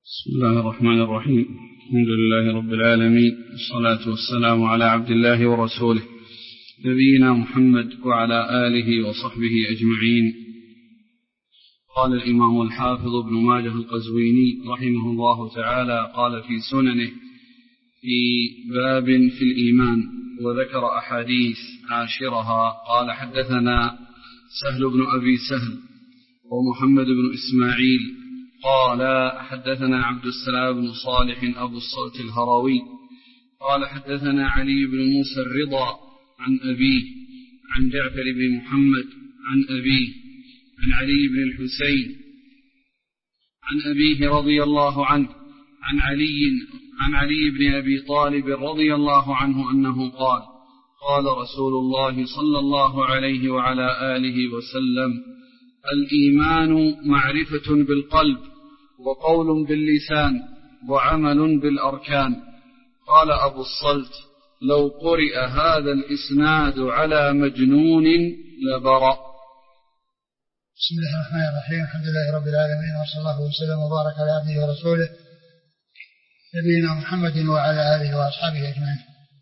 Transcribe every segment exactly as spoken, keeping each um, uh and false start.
بسم الله الرحمن الرحيم. الحمد لله رب العالمين، والصلاة والسلام على عبد الله ورسوله نبينا محمد وعلى آله وصحبه أجمعين. قال الإمام الحافظ ابن ماجه القزويني رحمه الله تعالى قال في سننه في باب في الإيمان، وذكر أحاديث عاشرها. قال حدثنا سهل بن أبي سهل ومحمد بن إسماعيل قال حدثنا عبد السلام بن صالح أبو الصلت الهروي قال حدثنا علي بن موسى الرضا عن أبيه عن جعفر بن محمد عن أبيه عن علي بن الحسين عن أبيه رضي الله عنه عن علي عن علي بن أبي طالب رضي الله عنه أنه قال قال رسول الله صلى الله عليه وعلى آله وسلم: الإيمان معرفة بالقلب وقول باللسان وعمل بالأركان. قال أبو الصلت: لو قرئ هذا الإسناد على مجنون لبرأ. بسم الله الرحمن الرحيم. الحمد لله رب العالمين، وصلى الله وسلم وبارك على عبده ورسوله نبينا محمد وعلى آله وأصحابه أجمعين.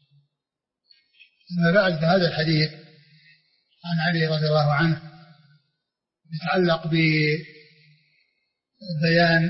أما بعد، فهذا الحديث عن علي رضي الله عنه يتعلق ببيان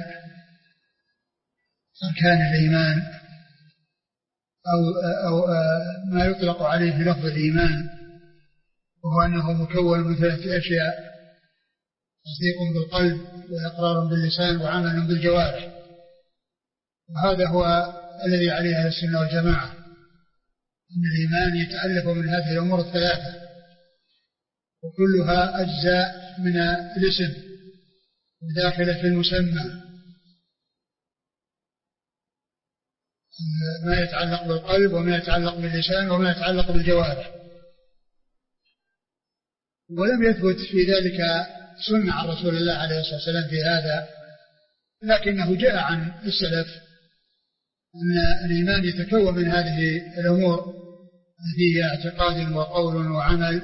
أركان الإيمان أو, أو ما يطلق عليه بلفظ الإيمان، وهو أنه مكون من ثلاثة أشياء: تصديق بالقلب، وإقرار باللسان، وعمل بالجوارح. وهذا هو الذي عليه أهل السنة والجماعة، أن الإيمان يتألف من هذه الأمور الثلاثة، وكلها أجزاء من الاسم وداخلة في المسمى. ما يتعلق بالقلب، وما يتعلق باللسان، وما يتعلق بالجوارح. ولم يثبت في ذلك سنة عن رسول الله عليه الصلاة والسلام في هذا، لكنه جاء عن السلف أن الإيمان يتكون من هذه الأمور التي هي اعتقاد وقول وعمل.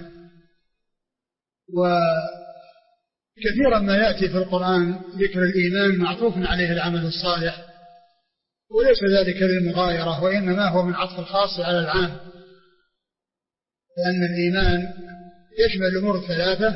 وكثيرا ما يأتي في القرآن ذكر الإيمان معطوف عليه العمل الصالح، وليس ذلك للمغايرة، وإنما هو من عطف الخاص على العام، لأن الإيمان يشمل الأمور الثلاثة.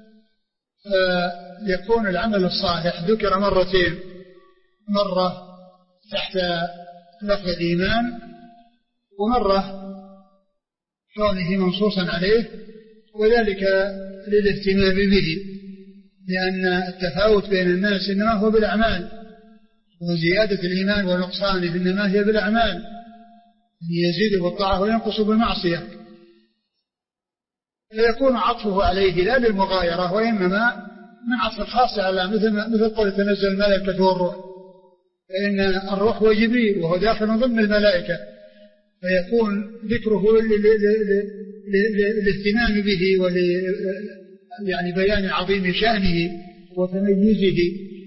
فيكون العمل الصالح ذكر مرتين، مرة تحت لفظ الإيمان، ومرة كونه منصوصا عليه، وذلك للاهتمام به، لأن التفاوت بين الناس إنما هو بالأعمال، وزيادة الإيمان ونقصانه إنما هي بالأعمال، يزيد بالطاعة وينقص بالمعصية. فيكون عطفه عليه لا للمغايرة، وإنما من عطف الخاص على مثل مثل قول تنزل الملائكة والروح، فإن الروح هو جبريل وهو داخل ضمن الملائكة، فيكون ذكره للاهتمام به ول يعني بيان عظيم شأنه وتميزه.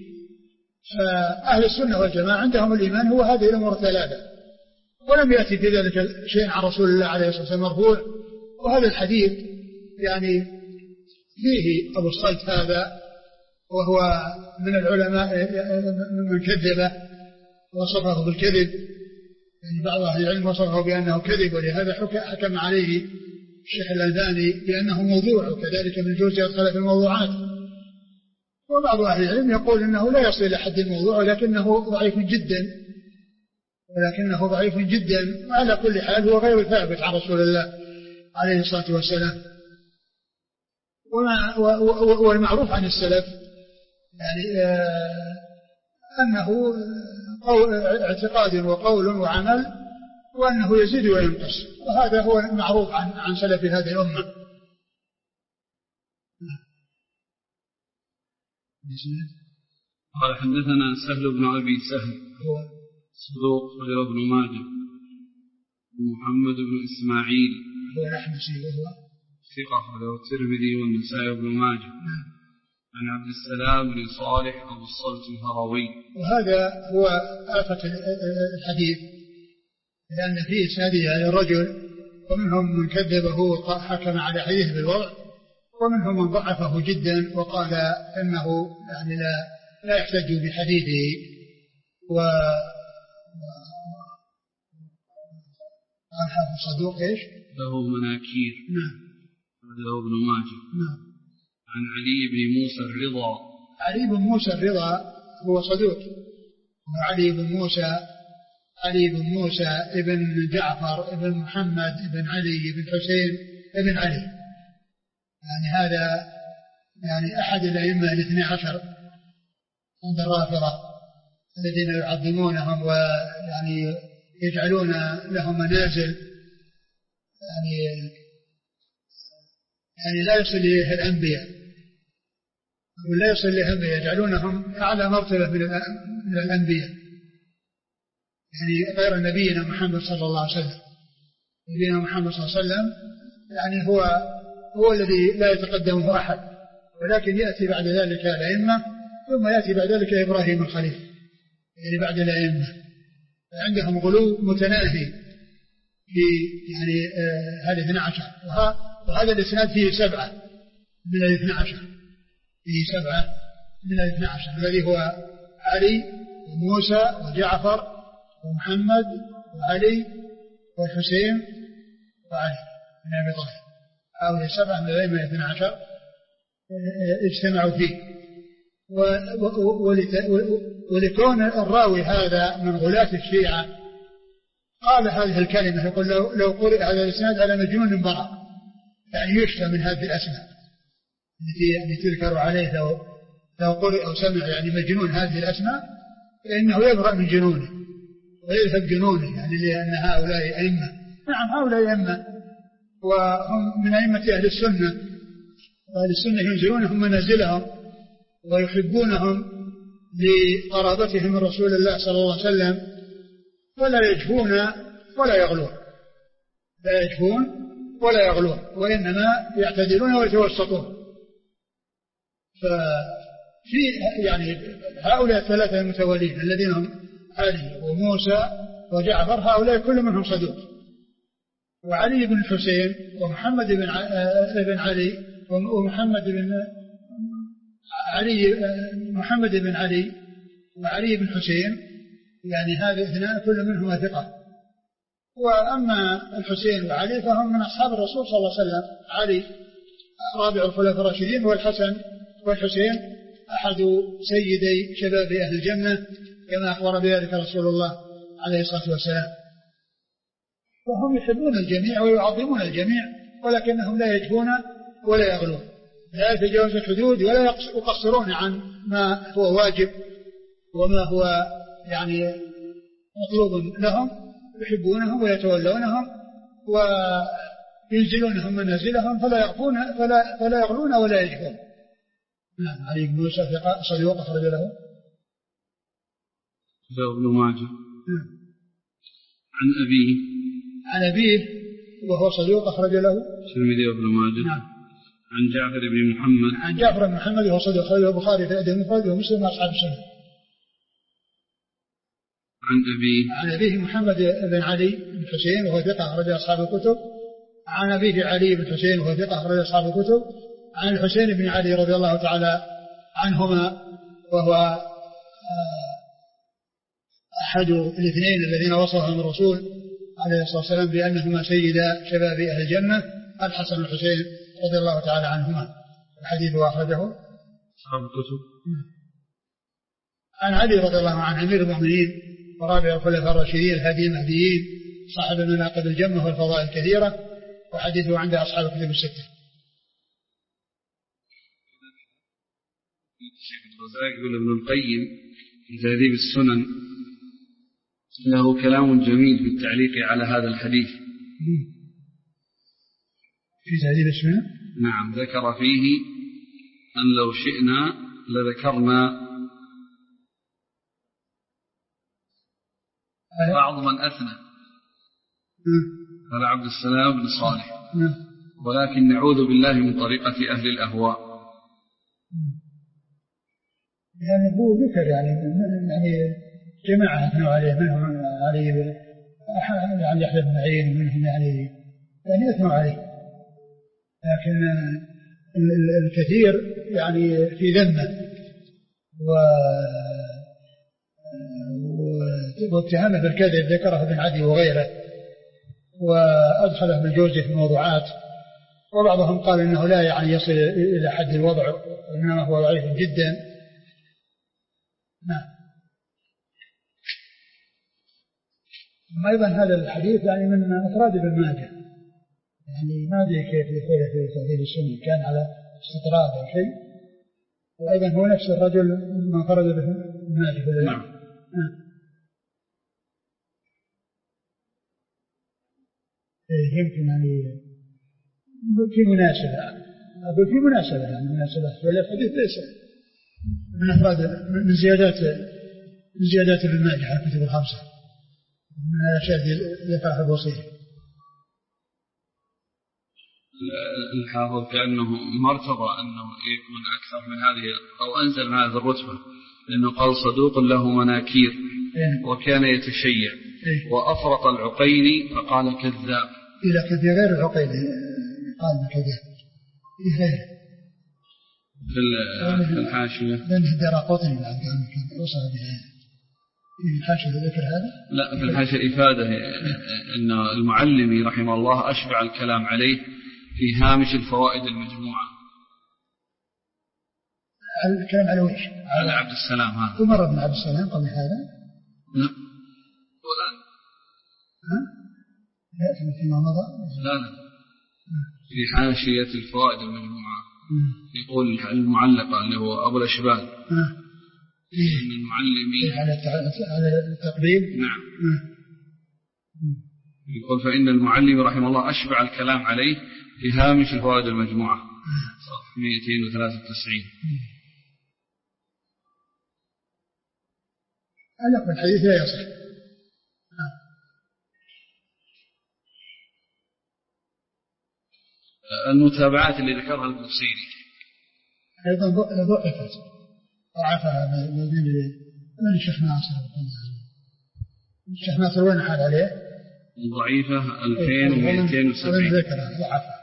فأهل السنة والجماعة عندهم الإيمان هو هذه الأمور الثلاثة، ولم يأتي في ذلك شيء عن رسول الله عليه الصلاة والسلام مرفوع. وهذا الحديث يعني فيه أبو الصلت هذا، وهو من العلماء من كذب وصفه بالكذب، يعني بعض أهل العلم وصفه بأنه كذب، ولهذا حكم عليه الشيخ الألباني بأنه موضوع، وكذلك ابن الجوزي أدخل في الموضوعات. وبعض أهل العلم يقول إنه لا يصل إلى حد الموضوع، ولكنه ضعيف جدا ولكنه ضعيف جدا وعلى كل حال هو غير ثابت عن رسول الله عليه الصلاة والسلام. والمعروف عن السلف يعني آه أنه اعتقاد وقول وعمل، وأنه يزيد وينقص، وهذا هو المعروف عن عن سلف هذه الأمة. قال حدثنا سهل بن أبي سهل هو صدوق غير ابن ماجه، ومحمد بن إسماعيل هو الأحمسي وهو ثقة له الترمذي والنسائي وابن ماجه، عن عبد السلام بن صالح أبو الصلت الهروي. وهذا هو آفة الحديث، لأن فيه إسناده على الرجل، ومنهم من كذبه وحكم على حديث بالوضع، ومنهم من ضعفه جدا وقال إنه يعني لا لا يحتج بحديثه. و قال حافظ صدوق إيش؟ له مناكير. نعم. له ابن ماجه. نعم. عن علي بن موسى الرضا. علي بن موسى الرضا هو صدوق. وعلي بن موسى علي بن موسى ابن جعفر ابن محمد ابن علي ابن حسين ابن علي، يعني هذا يعني أحد الأئمة الاثني عشر عند الرافضة الذين يعظمونهم ويعني يجعلون لهم منازل يعني يعني لا يصل إليها الأنبياء ولا يصل إليها الأنبياء، يجعلونهم أعلى مرتبة من الأنبياء، يعني غير نبينا محمد صلى الله عليه وسلم. نبينا محمد صلى الله عليه وسلم يعني هو هو الذي لا يتقدمه أحد، ولكن يأتي بعد ذلك الأئمة، ثم يأتي بعد ذلك إبراهيم الخليل، يعني بعد الأئمة عندهم غلو متناهي في يعني آه هذه الاثنى عشر، وهذا الإسناد فيه سبعة من الاثنى عشر، فيه سبعة من الاثنى عشر الذي هو علي وموسى وجعفر ومحمد وعلي والحسين وعلي بن أبي طالب. هؤلاء سبعة من الأئمة الاثنى عشر اجتمعوا فيه. ولكون الراوي هذا من غلاة الشيعة قال هذه الكلمة، يقول لو, لو قرئ هذا الإسناد على مجنون برأ، يعني يشفى من هذه الأسماء التي يعني تذكر عليه، لو, لو قرئ أو سمع يعني مجنون هذه الأسماء فإنه يبرأ من جنونه ويذهب جنونه، يعني لأن هؤلاء أئمة. نعم هؤلاء أئمة وهم من أئمة أهل السنة، وأهل السنة ينزلونهم منازلهم ويحبونهم لقرابتهم من رسول الله صلى الله عليه وسلم، ولا يجفون ولا يغلون، لا يجفون ولا يغلون، وإنما يعتدلون ويتوسطون. ففي يعني هؤلاء الثلاثة المتوالين الذين هم علي وموسى وجعفر، هؤلاء كل منهم صدوق. وعلي بن الحسين ومحمد بن علي ومحمد بن علي محمد بن علي وعلي بن حسين، يعني هذه اثنان كل منهما ثقة. وأما الحسين وعلي فهم من أصحاب الرسول صلى الله عليه وسلم. علي رابع الخلفاء الراشدين، والحسن والحسين أحد سيدي شباب أهل الجنة كما أخبر بذلك رسول الله عليه الصلاة والسلام. وهم يحبون الجميع ويعظمون الجميع، ولكنهم لا يجفون ولا يغلون، لا يتجاوز الحدود ولا يقصرون عن ما هو واجب وما هو يعني مطلوب لهم، يحبونهم ويتولونهم وينزلونهم منازلهم، فلا يغفون فلا, فلا يغلون ولا يجفون. نعم. علي بن موسى صدوق أخرج له ابن ماجه. عن أبيه عن أبيه وهو صدوق أخرج له الترمذي وابن ماجه. نعم. عن جعفر بن محمد عن جعفر بن محمد وهو صدوق أخرج له البخاري في الأدب المفرد ومسلم وأصحاب السنة. عن أبيه عن أبيه محمد بن علي بن حسين وهو ثقة أخرج أصحاب الكتب. عن أبيه علي بن حسين وهو ثقة أخرج أصحاب الكتب. عن الحسين بن علي رضي الله تعالى عنهما وهو أحد الاثنين الذين وصفهم الرسول عليه الصلاة والسلام بأنهما سيدا شباب أهل الجنة، الحسن والحسين رضي الله تعالى عنهما. الحديث أخرجه أصحاب الكتب. عن علي رضي الله عنه أمير المؤمنين ورابع الخلفاء الراشدين الهادي المهديين صاحب المناقب الجمة والفضائل الكثيرة، وحديثه عند أصحاب الكتب الستة. الشيخ الرزاق يقول ابن القيم في تهذيب السنن له كلام جميل في التعليق على هذا الحديث. في تهذيب السنن نعم، ذكر فيه أن لو شئنا لذكرنا بعض من أثنى على عبد السلام بن صالح، ولكن نعوذ بالله من طريقة أهل الأهواء. يعني هو ذكر يعني يعني جماعة أثنوا عليه، منهم علي يعني يحيى بن معين ومنهم علي يعني أثنوا عليه، لكن الكثير يعني في ذمه واتهامه بالكذب ذكره ابن عدي وغيره، وأدخله بالجوزي في الموضوعات، وبعضهم قال إنه لا يعني يصل إلى حد الوضع، وإنما هو ضعيف جدا. نعم. أيضا هذا الحديث يعني من أفراد ابن ماجه، يعني ما أدري كيف يقول في تهذيب السنة، كان على استطراد أو شيء، وأيضا هو نفس الرجل من فرد به ابن ماجه في نعم. نعم. يمكن يعني في مناسبة، أقول في مناسبة يعني مناسبة، ولا الحديث ليس من أفراد من زيادات من زيادات ابن ماجه على الكتب الخمسة، من الأشياء ذكرها البصيري. الحافظ كأنه ما ارتضى أنه يكون أكثر من هذه أو أنزل من هذه الرتبة، لأنه قال صدوق له مناكير وكان يتشيع وأفرط العقيلي فقال كذاب. لكن في غير العقيلي قال كذاب في غيره في الحاشية، لأنه الدراقطني بعد كان وصل به في الحاشية ذكر هذا. لا، في الحاشية إفادة أن المعلمي رحمه الله أشبع الكلام عليه في هامش الفوائد المجموعة. الكلام على ويش؟ على عبد السلام هذا. ومر ابن عبد السلام قبل هذا؟ لا. والآن؟ ها؟ لا فيما مضى؟ لا لا. في حاشية الفوائد المجموعة يقول المعلقة اللي هو أبو الأشبال إن المعلمي على التقريب. نعم. يقول فإن المعلم رحمه الله أشبع الكلام عليه في هامش الفوائد المجموعة صف مئتين وثلاثة وتسعين. أنا الحديث لا يصح. المتابعات اللي ذكرها البصيري أيضا ضعفت ضعفها من الشيخ ناصر. الشيخ ناصر وين حال عليه؟ ضعيفة ألفين ومئتين وسبعين. ضعفها.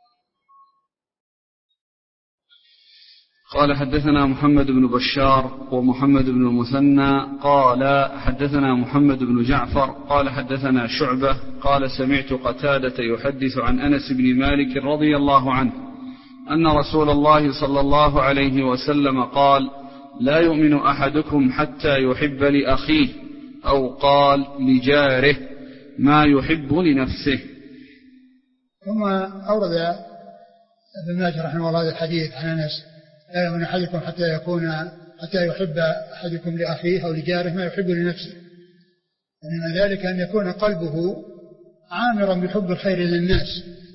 قال حدثنا محمد بن بشار ومحمد بن المثنى قال حدثنا محمد بن جعفر قال حدثنا شعبة قال سمعت قتادة يحدث عن أنس بن مالك رضي الله عنه أن رسول الله صلى الله عليه وسلم قال لا يؤمن أحدكم حتى يحب لأخيه أو قال لجاره ما يحب لنفسه. ثم أورد ابن ماجه رحمه الله هذا الحديث عن أنس لا يؤمن أحدكم حتى يكون حتى يحب أحدكم لأخيه أو لجاره ما يحب لنفسه، ومن ذلك أن يكون قلبه عامرا بحب الخير للناس،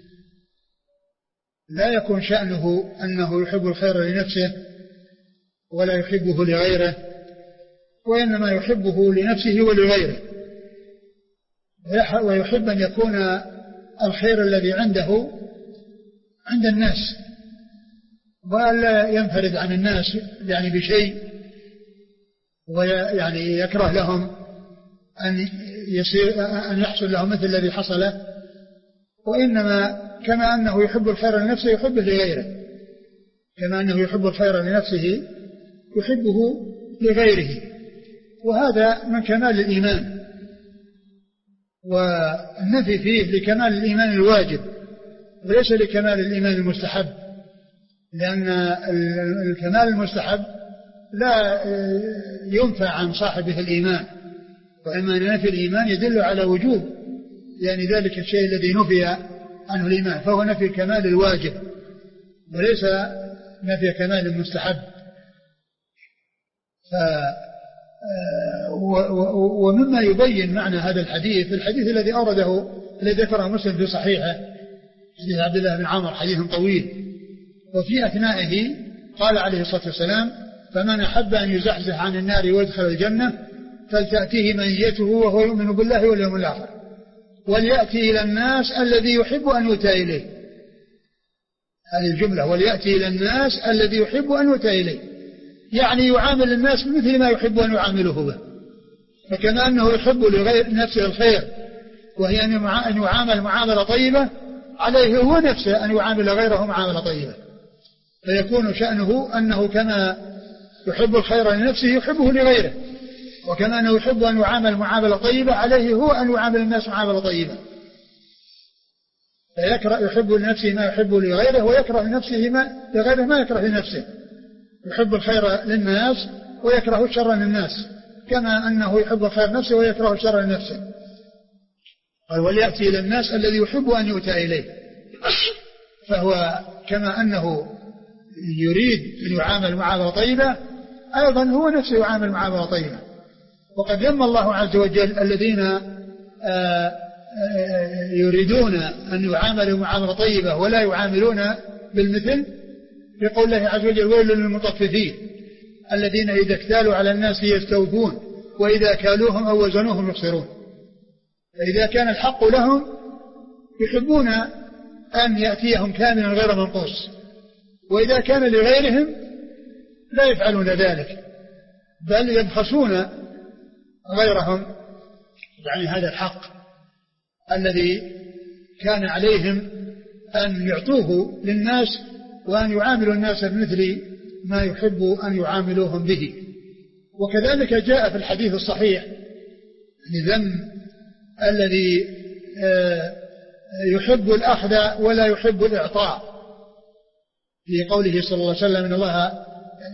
لا يكون شأنه أنه يحب الخير لنفسه ولا يحبه لغيره، وإنما يحبه لنفسه ولغيره، ويحب أن يكون الخير الذي عنده عند الناس ولا ينفرد عن الناس يعني بشيء، ويعني يكره لهم أن يصير أن يحصل لهم مثل الذي حصل، وإنما كما أنه يحب الخير لنفسه يحبه لغيره، كما أنه يحب الخير لنفسه يحبه لغيره، وهذا من كمال الإيمان، والنفي فيه لكمال الإيمان الواجب وليس لكمال الإيمان المستحب، لأن الكمال المستحب لا ينفع عن صاحبه الإيمان، وإما أن نفي الإيمان يدل على وجوب يعني ذلك الشيء الذي نفي عنه الإيمان، فهو نفي كمال الواجب وليس نفي كمال المستحب. ف ومما يبين معنى هذا الحديث الحديث الذي أورده الذي ذكره مسلم في صحيحه حديث عبد الله بن عمر حديث طويل، وفي أثنائه قال عليه الصلاة والسلام فمن أحب أن يزحزح عن النار ويدخل الجنة فلتأتيه منيته وهو يؤمن بالله واليوم الآخر وليأتي إلى الناس الذي يحب أن يؤتى إليه. هذه الجملة وليأتي إلى الناس الذي يحب أن يؤتى إليه، يعني يعامل الناس بمثل ما يحب أن يعامله به، فكما أنه يحب لغير نفسه الخير وهي أن يعامل معاملة طيبة، عليه هو نفسه أن يعامل غيره معاملة طيبة، فيكون شأنه أنه كما يحب الخير لنفسه يحبه لغيره، وكما أنه يحب أن يعامل معاملة طيبة عليه هو أن يعامل الناس معاملة طيبة. فيكره يحب لنفسه ما يحب لغيره ويكره لنفسه ما لغيره ما يكره لنفسه. يحب الخير للناس ويكره الشر للناس كما أنه يحب الخير لنفسه ويكره الشر لنفسه. قال وليأتي إلى الناس الذي يحب أن يؤتى إليه. فهو كما أنه يريد أن يعامل معاملة طيبة أيضا هو نفسه يعامل معاملة طيبة. وقد ذم الله عز وجل الذين يريدون أن يعاملوا معاملة طيبة ولا يعاملون بالمثل بقول الله عز وجل ويل للمطففين الذين إذا اكتالوا على الناس يستوفون وإذا كالوهم أو وزنوهم يخسرون. فإذا كان الحق لهم يحبون أن يأتيهم كاملا غير منقوص، وإذا كان لغيرهم لا يفعلون ذلك بل يبخسون غيرهم يعني هذا الحق الذي كان عليهم أن يعطوه للناس وأن يعاملوا الناس بمثل ما يحب أن يعاملوهم به. وكذلك جاء في الحديث الصحيح لذم الذي يحب الأخذ ولا يحب الإعطاء في قوله صلى الله عليه وسلم إن الله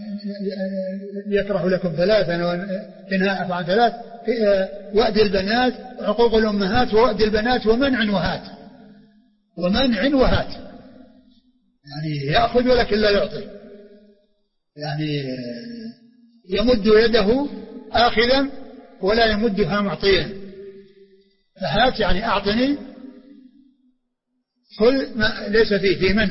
يكره لكم ثلاثا وينهى عن ثلاث وأد البنات وحقوق الأمهات ووأد البنات ومنع وهات ومنع وهات يعني يأخذ ولكن لا يعطي يعني يمد يده آخذا ولا يمدها معطيا. فهات يعني أعطني كل ما ليس فيه في منع.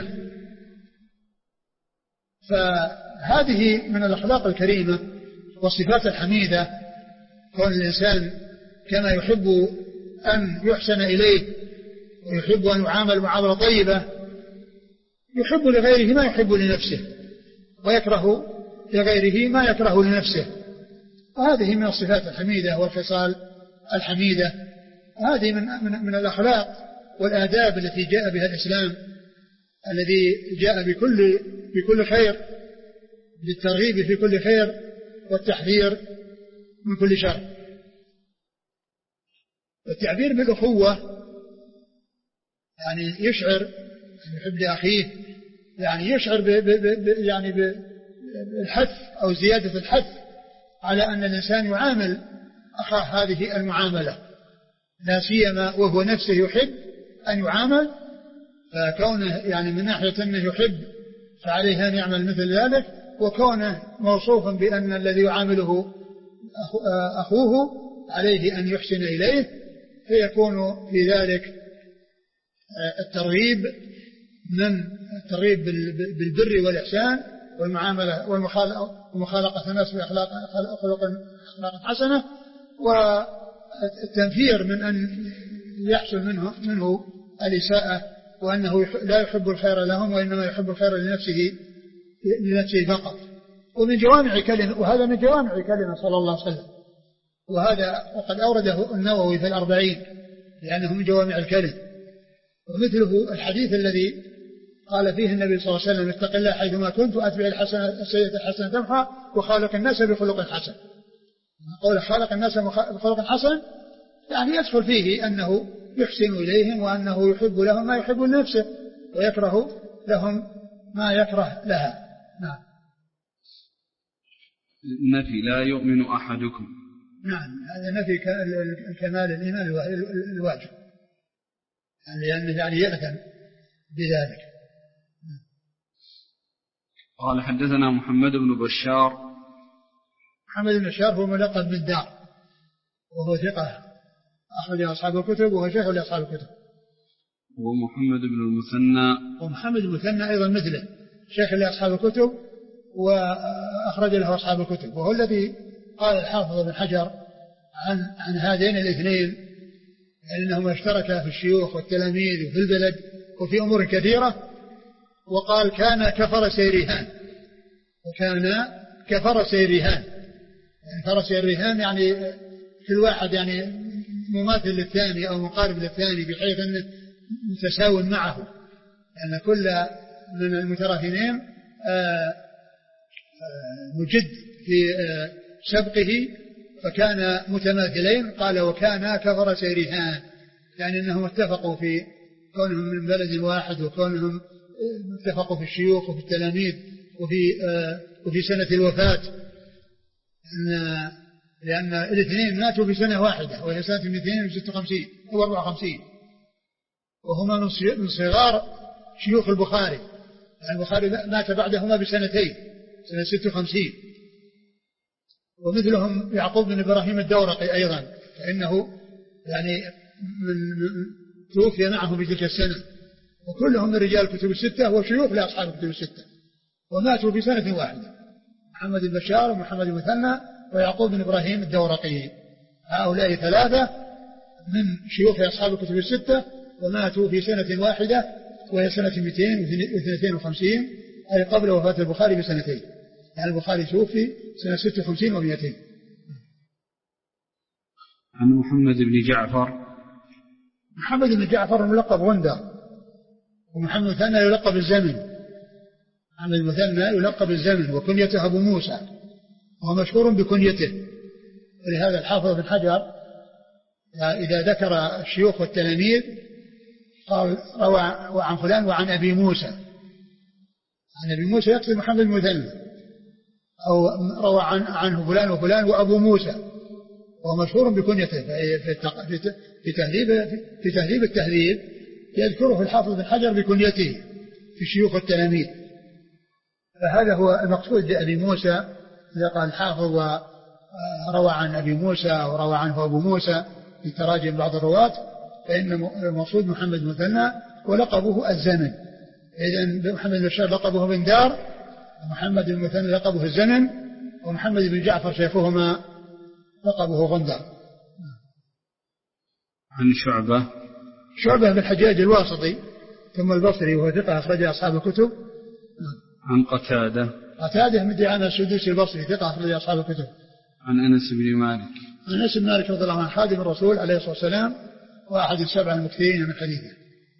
فهذه من الأخلاق الكريمة والصفات الحميدة كون الإنسان كما يحب أن يحسن إليه ويحب أن يعامل معاملة طيبة يحب لغيره ما يحب لنفسه ويكره لغيره ما يكره لنفسه. وهذه من الصفات الحميدة والخصال الحميدة. هذه من, من, من الأخلاق والآداب التي جاء بها الإسلام الذي جاء بكل, بكل خير بالترغيب في كل خير والتحذير من كل شر. والتعبير بالأخوة يعني يشعر أن يحب لأخيه يعني يشعر ب ب ب يعني بالحث أو زيادة الحث على أن الإنسان يعامل أخاه هذه المعاملة لا سيما وهو نفسه يحب أن يعامل. فكونه يعني من ناحية أنه يحب فعليه أن يعمل مثل ذلك وكونه موصوفا بأن الذي يعامله أخوه عليه أن يحسن إليه فيكون في ذلك الترغيب من الترغيب بالبر والإحسان والمعاملة ومخالقة الناس بأخلاق أخلاق حسنة والتنفير من أن يحصل منه, منه الإساءة وأنه لا يحب الخير لهم وإنما يحب الخير لنفسه لنفسه فقط. ومن جوامع كلمة وهذا من جوامع كلمة صلى الله عليه وسلم وهذا وقد أورده النووي في الأربعين لأنه من جوامع الكلم. ومثله الحديث الذي قال فيه النبي صلى الله عليه وسلم اتق الله حيثما كنت وأتبع الحسنة السيئة الحسنة تمحى وخالق الناس بخلق حسن. قول خالق الناس بخلق حسن يعني يدخل فيه أنه يحسن إليهم وأنه يحب لهم ما يحب لنفسه ويكره لهم ما يكره لها. نعم. النفي لا يؤمن أحدكم. نعم هذا نفي الكمال الإيمان الواجب لأنه يعني يأثم بذلك. قال حدثنا محمد بن بشار. محمد بن بشار هو ملقب بالدار وهو ثقة أخرج أصحاب الكتب وهو شيخ لأصحاب الكتب. ومحمد بن المثنى. ومحمد بن المثنى أيضا مثله شيخ لأصحاب الكتب وأخرج له أصحاب الكتب وهو الذي قال الحافظ بن حجر عن, عن هذين الاثنين أنهما اشتركا في الشيوخ والتلاميذ وفي البلد وفي أمور كثيرة وقال كان كفر سيرهان وكان كفر سيرهان يعني فرس الرهان يعني في الواحد يعني مماثل للثاني أو مقارب للثاني بحيث أنه متساو معه لأن يعني كل من المتراهنين مجد في سبقه فكان متماثلين. قال وكانا كفر سيرهان، يعني أنهم اتفقوا في كونهم من بلد واحد، وكونهم اتفقوا في الشيوخ وفي التلاميذ وفي آه وفي سنة الوفاة، أن لأن الاثنين ماتوا في سنة واحدة وهي سنة اثنين وستة وخمسين أو أربعة وخمسين، وهما من صغار شيوخ البخاري، يعني البخاري مات بعدهما بسنتين، سنة ستة وخمسين. ومثلهم يعقوب بن إبراهيم الدورقي أيضا، فإنه يعني من توفي معه في تلك السنة، وكلهم من رجال الكتب الستة وشيوخ لأصحاب الكتب الستة، وماتوا في سنة واحدة، محمد البشار ومحمد المثنى ويعقوب بن إبراهيم الدورقي. هؤلاء ثلاثة من شيوخ أصحاب الكتب الستة وماتوا في سنة واحدة وهي سنة مئتين واثنين وخمسين، أي قبل وفاة البخاري بسنتين، يعني البخاري توفي سنة ستة وخمسين ومئتين. عن محمد بن جعفر. محمد بن جعفر ملقب غندر، ومحمد المثنى يلقب الزمن. محمد المثنى يلقب الزمن، وكنيته أبو موسى، وهو مشهور بكنيته. ولهذا الحافظ بن حجر إذا ذكر الشيوخ والتلاميذ قال روى عن فلان وعن أبي موسى، عن أبي موسى يقصد محمد المثنى، أو روى عن عنه فلان وفلان وأبو موسى، وهو مشهور بكنيته. في تهذيب في تهذيب التهذيب يذكره الحافظ بن حجر بكنيته في الشيوخ والتلاميذ. فهذا هو المقصود بأبي موسى، إذا قال الحافظ وروى عن أبي موسى وروى عنه أبو موسى في تراجم بعض الرواة، فإن المقصود محمد المثنى ولقبه الزمن. إذن محمد بن بشار لقبه بن دار، ومحمد المثنى لقبه الزمن، ومحمد بن جعفر شيخهما لقبه غندر. عن شعبة. شعبة بن الحجاج الواسطي ثم البصري، وهو ثقة أخرج أصحاب الكتب. عن قتادة. قتادة من دعامة السدوسي البصري ثقة أخرج أصحاب الكتب. عن أنس بن مالك. عن أنس بن مالك رضي الله عنه خادم الرسول عليه الصلاة والسلام، وأحد السبع المكثرين من حديثه.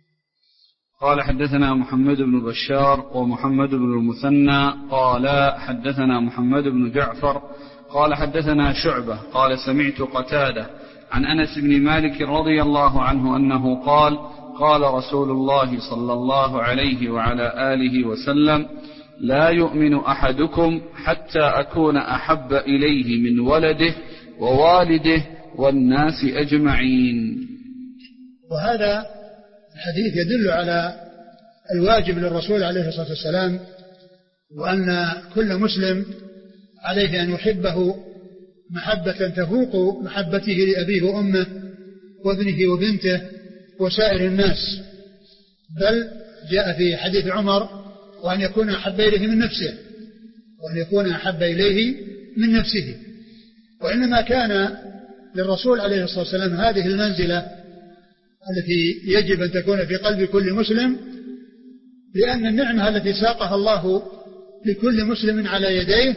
قال حدثنا محمد بن بشار ومحمد بن المثنى قال حدثنا محمد بن جعفر قال حدثنا شعبة قال سمعت قتادة عن أنس بن مالك رضي الله عنه أنه قال قال رسول الله صلى الله عليه وعلى آله وسلم لا يؤمن أحدكم حتى أكون أحب إليه من ولده ووالده والناس أجمعين. وهذا الحديث يدل على الواجب للرسول عليه الصلاة والسلام، وأن كل مسلم عليه أن يحبه محبة تفوق محبته لأبيه وأمه وابنه وبنته وسائر الناس، بل جاء في حديث عمر وأن يكون أحب إليه من نفسه، وأن يكون أحب إليه من نفسه. وإنما كان للرسول عليه الصلاة والسلام هذه المنزلة التي يجب أن تكون في قلب كل مسلم، لأن النعمة التي ساقها الله لكل مسلم على يديه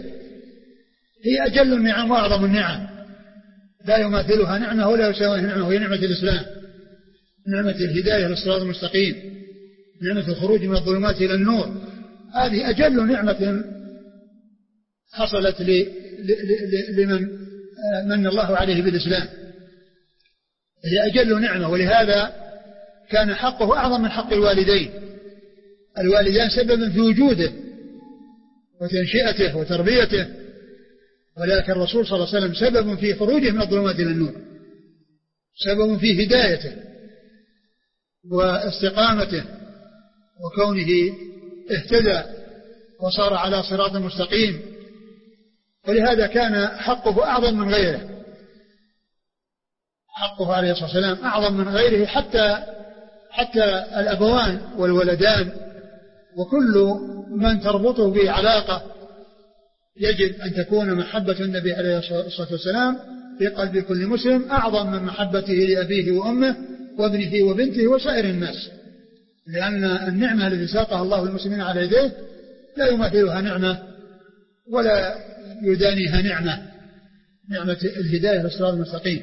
هي أجل النعم وأعظم النعم، لا يماثلها نعمة ولا يساويها نعمة، وهي نعمة الإسلام، نعمة الهداية للصراط المستقيم، نعمة الخروج من الظلمات إلى النور. هذه أجل نعمة حصلت لمن من الله عليه بالإسلام، هي أجل نعمة. ولهذا كان حقه أعظم من حق الوالدين. الوالدان سببا في وجوده وتنشئته وتربيته، ولكن الرسول صلى الله عليه وسلم سبب في خروجه من الظلمات إلى النور، سبب في هدايته واستقامته وكونه اهتدى وصار على صراط مستقيم. ولهذا كان حقه أعظم من غيره، حقه عليه الصلاة والسلام أعظم من غيره، حتى حتى الأبوان والولدان وكل من تربطه به علاقة يجب أن تكون محبة النبي عليه الصلاة والسلام في قلب كل مسلم أعظم من محبته لأبيه وأمه وابنه وبنته وسائر الناس، لأن النعمة التي ساقها الله للمسلمين على يديه لا يماثلها نعمة ولا يدانيها نعمة، نعمة الهداية للصراط المستقيم.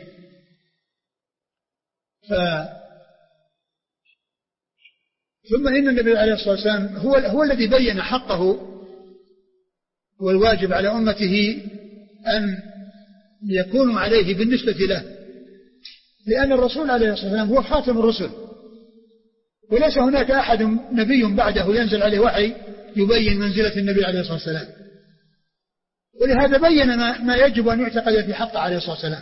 ف... ثم إن النبي عليه الصلاة والسلام هو, هو الذي بين حقه، والواجب على أمته أن يكون عليه بالنسبة له، لأن الرسول عليه الصلاة والسلام هو خاتم الرسل، وليس هناك أحد نبي بعده ينزل عليه وحي يبين منزلة النبي عليه الصلاة والسلام، ولهذا بين ما, ما يجب أن يعتقد في حقه عليه الصلاة والسلام،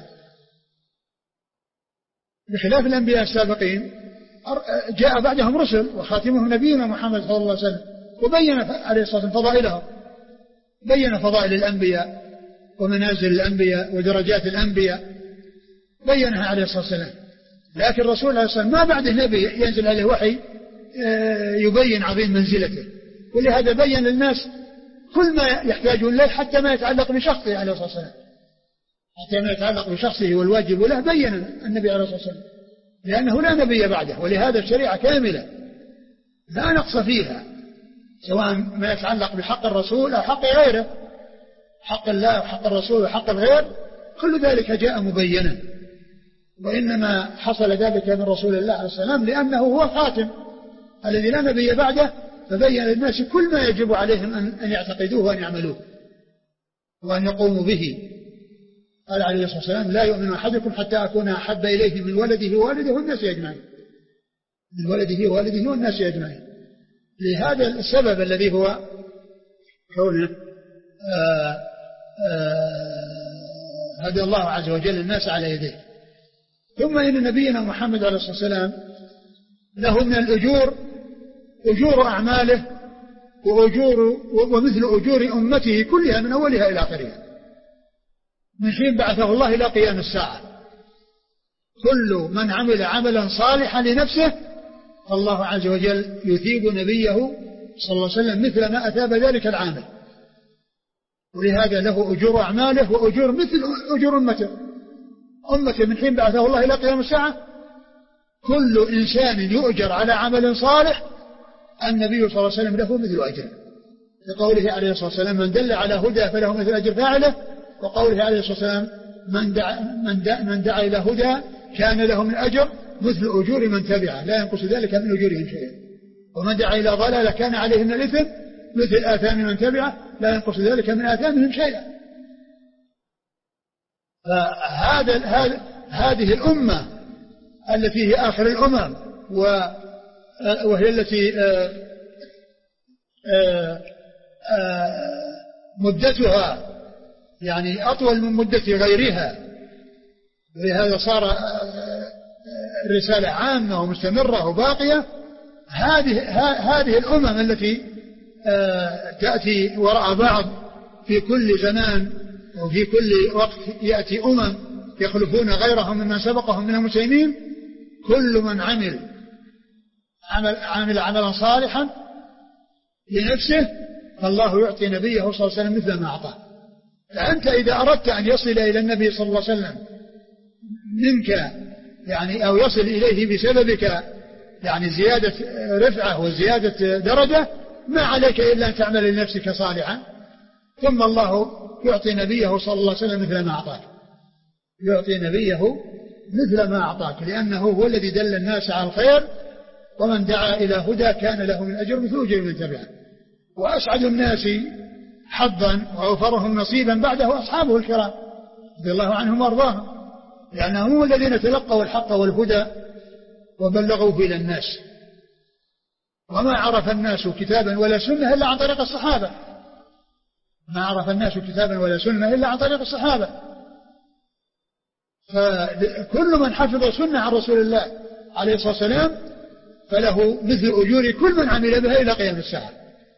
بخلاف الأنبياء السابقين جاء بعدهم رسل وخاتمهم نبينا محمد صلى الله عليه وسلم، وبين عليه الصلاة والسلام فضائلهم، بين فضائل الأنبياء ومنازل الأنبياء ودرجات الأنبياء بينها عليه الصلاة والسلام. لكن الرسول عليه الصلاة والسلام ما بعده نبي ينزل عليه وحي يبين عظيم منزلته، ولهذا بين للناس كل ما يحتاجون إليه حتى ما يتعلق بشخصه عليه الصلاة والسلام، حتى ما يتعلق بشخصه والواجب له بين النبي عليه الصلاة والسلام، لأنه لا نبي بعده، ولهذا الشريعة كاملة لا نقص فيها، سواء ما يتعلق بحق الرسول أو حق غيره، حق الله وحق الرسول وحق الغير، كل ذلك جاء مبينا. وإنما حصل ذلك من رسول الله عليه السلام لأنه هو خاتم الذي لا نبي بعده، فبين للناس كل ما يجب عليهم أن يعتقدوه وأن يعملوه وأن يقوموا به. قال عليه الصلاة والسلام: لا يؤمن أحدكم حتى أكون أحب إليه من ولده ووالده والناس أجمعين، من ولده ووالده والناس أجمعين. لهذا السبب الذي هو كونه آآ آآ هدى الله عز وجل الناس على يديه. ثم إن نبينا محمد عليه الصلاة والسلام له من الأجور أجور أعماله وأجور ومثل أجور أمته كلها من أولها إلى آخرها، من حين بعثه الله إلى قيام الساعة. كل من عمل عملا صالحا لنفسه فالله عز وجل يثيب نبيه صلى الله عليه وسلم مثل ما أثاب ذلك العامل، ولهذا له أجور أعماله وأجور مثل أجور أمته. أمته من حين بعثه الله إلى قيام الساعة كل إنسان يؤجر على عمل صالح النبي صلى الله عليه وسلم له مثل أجر، لقوله عليه الصلاة والسلام: من دل على هدى فله مثل أجر فاعله، وقوله عليه الصلاة والسلام: من دعا, من دعا, من دعا إلى هدى كان له من أجر مثل أجور من تبعه لا ينقص ذلك من أجورهم شيئا، ومن دعا إلى ضلالة كان عليه من الإثم مثل آثام من تبعه لا ينقص ذلك من آثامهم شيئا. فهذا هذه الأمة التي هي آخر الأمم وهي التي مدتها يعني أطول من مدة غيرها، ولهذا صار الرسالة عامة ومستمرة وباقية. هذه هذه الأمم التي تأتي وراء بعض في كل زمان وفي كل وقت يأتي أمم يخلفون غيرهم ممن سبقهم من المسلمين، كل من عمل عمل, عمل عملا صالحا لنفسه فالله يعطي نبيه صلى الله عليه وسلم مثل ما أعطاه. فأنت إذا أردت أن يصل إلى النبي صلى الله عليه وسلم منك يعني أو يصل إليه بسببك يعني زيادة رفعة وزيادة درجة، ما عليك إلا أن تعمل لنفسك صالحا، ثم الله يعطي نبيه صلى الله عليه وسلم مثل ما أعطاك، يعطي نبيه مثل ما أعطاك، لأنه هو الذي دل الناس على الخير، ومن دعا إلى هدى كان له من أجر مثل أجر من تبعه. وأسعد الناس حظا وأوفرهم نصيبا بعده أصحابه الكرام رضي الله عنهم وارضاهم، لأنهم هم الذين تلقوا الحق والهدى وبلغوه إلى الناس. وما عرف الناس كتابا ولا سنة إلا عن طريق الصحابة، ما عرف الناس كتابا ولا سنة إلا عن طريق الصحابة. فكل من حفظ سنة عن رسول الله عليه الصلاة والسلام فله مثل أجور كل من عمل بها إلى قيام الساعة،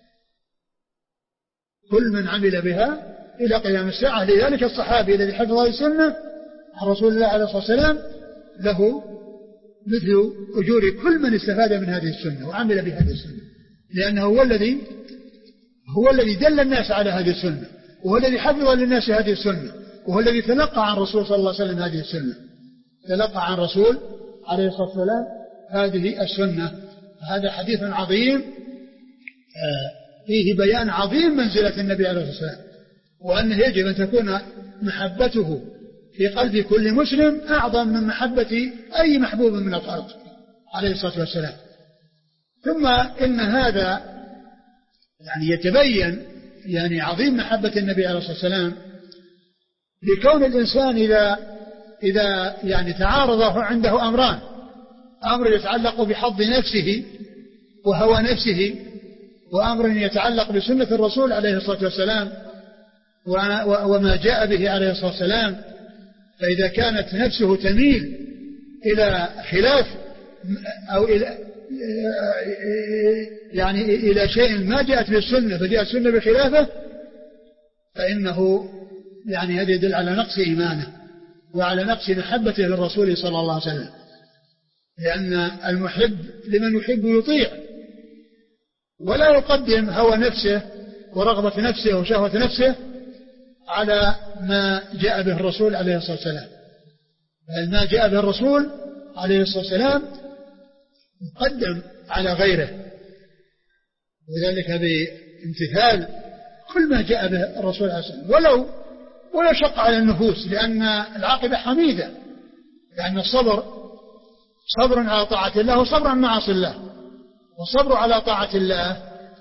كل من عمل بها إلى قيام الساعة. لذلك الصحابي الذي حفظ هذه السنة عن رسول الله عليه الصلاة والسلام له مثل أجور كل من استفاد من هذه السنة وعمل بهذه السنة، لأنه هو الذي هو الذي دل الناس على هذه السنة، وهو الذي حفظ للناس هذه السنة، وهو الذي تلقى عن رسول صلى الله عليه وسلم هذه السنة، تلقى عن رسول عليه الصلاة والسلام هذه السنة. هذا حديث عظيم فيه بيان عظيم منزلة النبي عليه الصلاة والسلام، وأنه يجب أن تكون محبته في قلب كل مسلم أعظم من محبة أي محبوب من الخلق عليه الصلاة والسلام. ثم إن هذا يعني يتبين يعني عظيم محبة النبي عليه الصلاة والسلام لكون الإنسان إذا إذا يعني تعارض عنده أمران، أمر يتعلق بحظ نفسه وهوى نفسه، وأمر يتعلق بسنة الرسول عليه الصلاة والسلام وما جاء به عليه الصلاة والسلام، فإذا كانت نفسه تميل إلى خلاف أو إلى يعني إلى شيء ما جاءت به السنة فجاء السنة بخلافه، فإنه يعني هذا يدل على نقص إيمانه وعلى نقص محبته للرسول صلى الله عليه وسلم، لأن المحب لمن يحب يطيع ولا يقدم هوى نفسه ورغبة نفسه وشهوة نفسه على ما جاء به الرسول عليه الصلاة والسلام، بل ما جاء به الرسول عليه الصلاة والسلام يقدم على غيره، وذلك بامتثال كل ما جاء به الرسول عليه الصلاة والسلام ولو ولو شق على النفوس، لأن العاقبة حميدة، لأن الصبر صبر على طاعة الله وصبر عن معاصي الله، والصبر على طاعة الله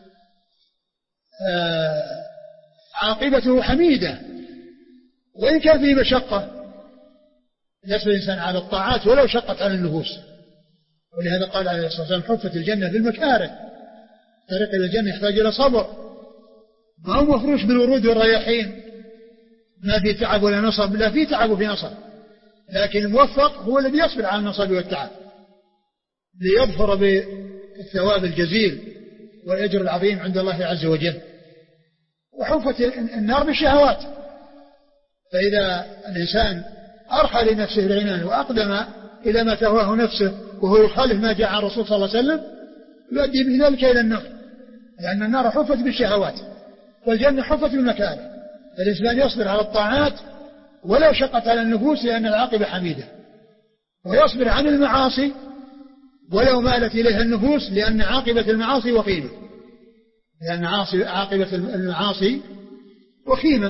عاقبته حميدة وإن كان فيه مشقة يصبر الإنسان على الطاعات ولو شقت على النفوس. ولهذا قال عليه الصلاة والسلام حفت الجنة بالمكاره، طريق إلى الجنة يحتاج إلى صبر، ما هو مفروش بالورود والرياحين، ما في تعب ولا نصب، لا في تعب وفي نصب، لكن الموفق هو الذي يصبر على النصب والتعب ليظفر بالثواب الجزيل والأجر العظيم عند الله عز وجل. وحفت النار بالشهوات، فإذا الإنسان أرحى لنفسه العنان وأقدم إلى ما تهواه نفسه وهو يخالف ما جاء عن الرسول صلى الله عليه وسلم يؤدي بذلك إلى النار، لأن النار حفت بالشهوات والجنة حفت بالمكاره. فالإنسان يصبر على الطاعات ولو شقت على النفوس لأن العاقبة حميدة، ويصبر عن المعاصي ولو مالت إليها النفوس لأن عاقبة المعاصي وخيمة، لأن عاقبة المعاصي وخيمة.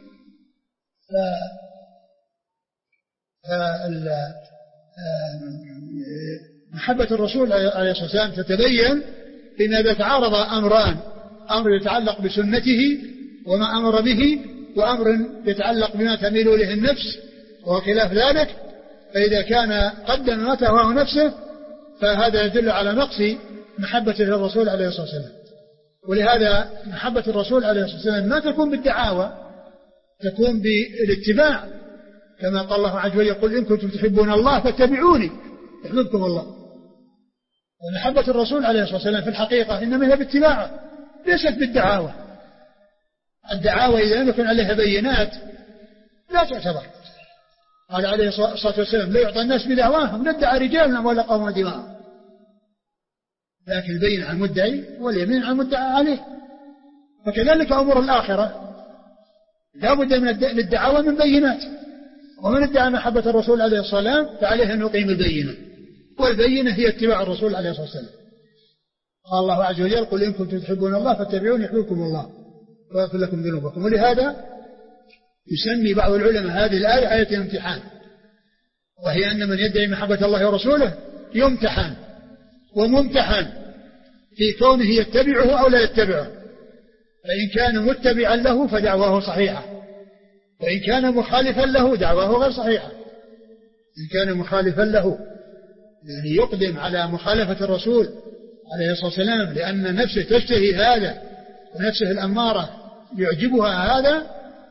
محبة الرسول عليه الصلاة والسلام تتبين إن إذا تعارض أمران، أمر يتعلق بسنته وما أمر به، وأمر يتعلق بما تميل إليه النفس وهو خلاف ذلك، فإذا كان قدم ما تهواه نفسه فهذا يدل على نقص محبته للرسول عليه الصلاة والسلام. ولهذا محبة الرسول عليه الصلاة والسلام ما تكون بالدعاوى، تكون بالاتباع، كما قال الله عز وجل يقول إن كنتم تحبون الله فاتبعوني يحببكم الله. ومحبة الرسول عليه الصلاة والسلام في الحقيقة إنما هي باتباعه ليست بالدعاوى. الدعاوى إذا لم يكن عليها بينات لا تعتبر. قال عليه الصلاة والسلام لا يعطى الناس بدعواهم ندعى رجالنا ولا قوم دماء، لكن البين عن المدعي واليمين عن المدعى عليه. فكذلك أمور الآخرة لا بد من الدعاوى من بينات، ومن ادعى محبة الرسول عليه الصلاة والسلام فعليه أن يقيم البينة، والبينة هي اتباع الرسول عليه الصلاة والسلام. قال الله عز وجل قل إن كنتم تحبون الله فاتبعوني يحببكم الله ويغفر لكم ذنوبكم. ولهذا يسمي بعض العلماء هذه الآية آية امتحان، وهي أن من يدعي محبة الله ورسوله يمتحن وممتحن في كونه يتبعه أو لا يتبعه، فإن كان متبعا له فدعواه صحيحة، وإن كان مخالفا له دعواه غير صحيحة. إن كان مخالفا له يعني يقدم على مخالفة الرسول عليه الصلاة والسلام لأن نفسه تشتهي هذا ونفسه الأمارة يعجبها هذا،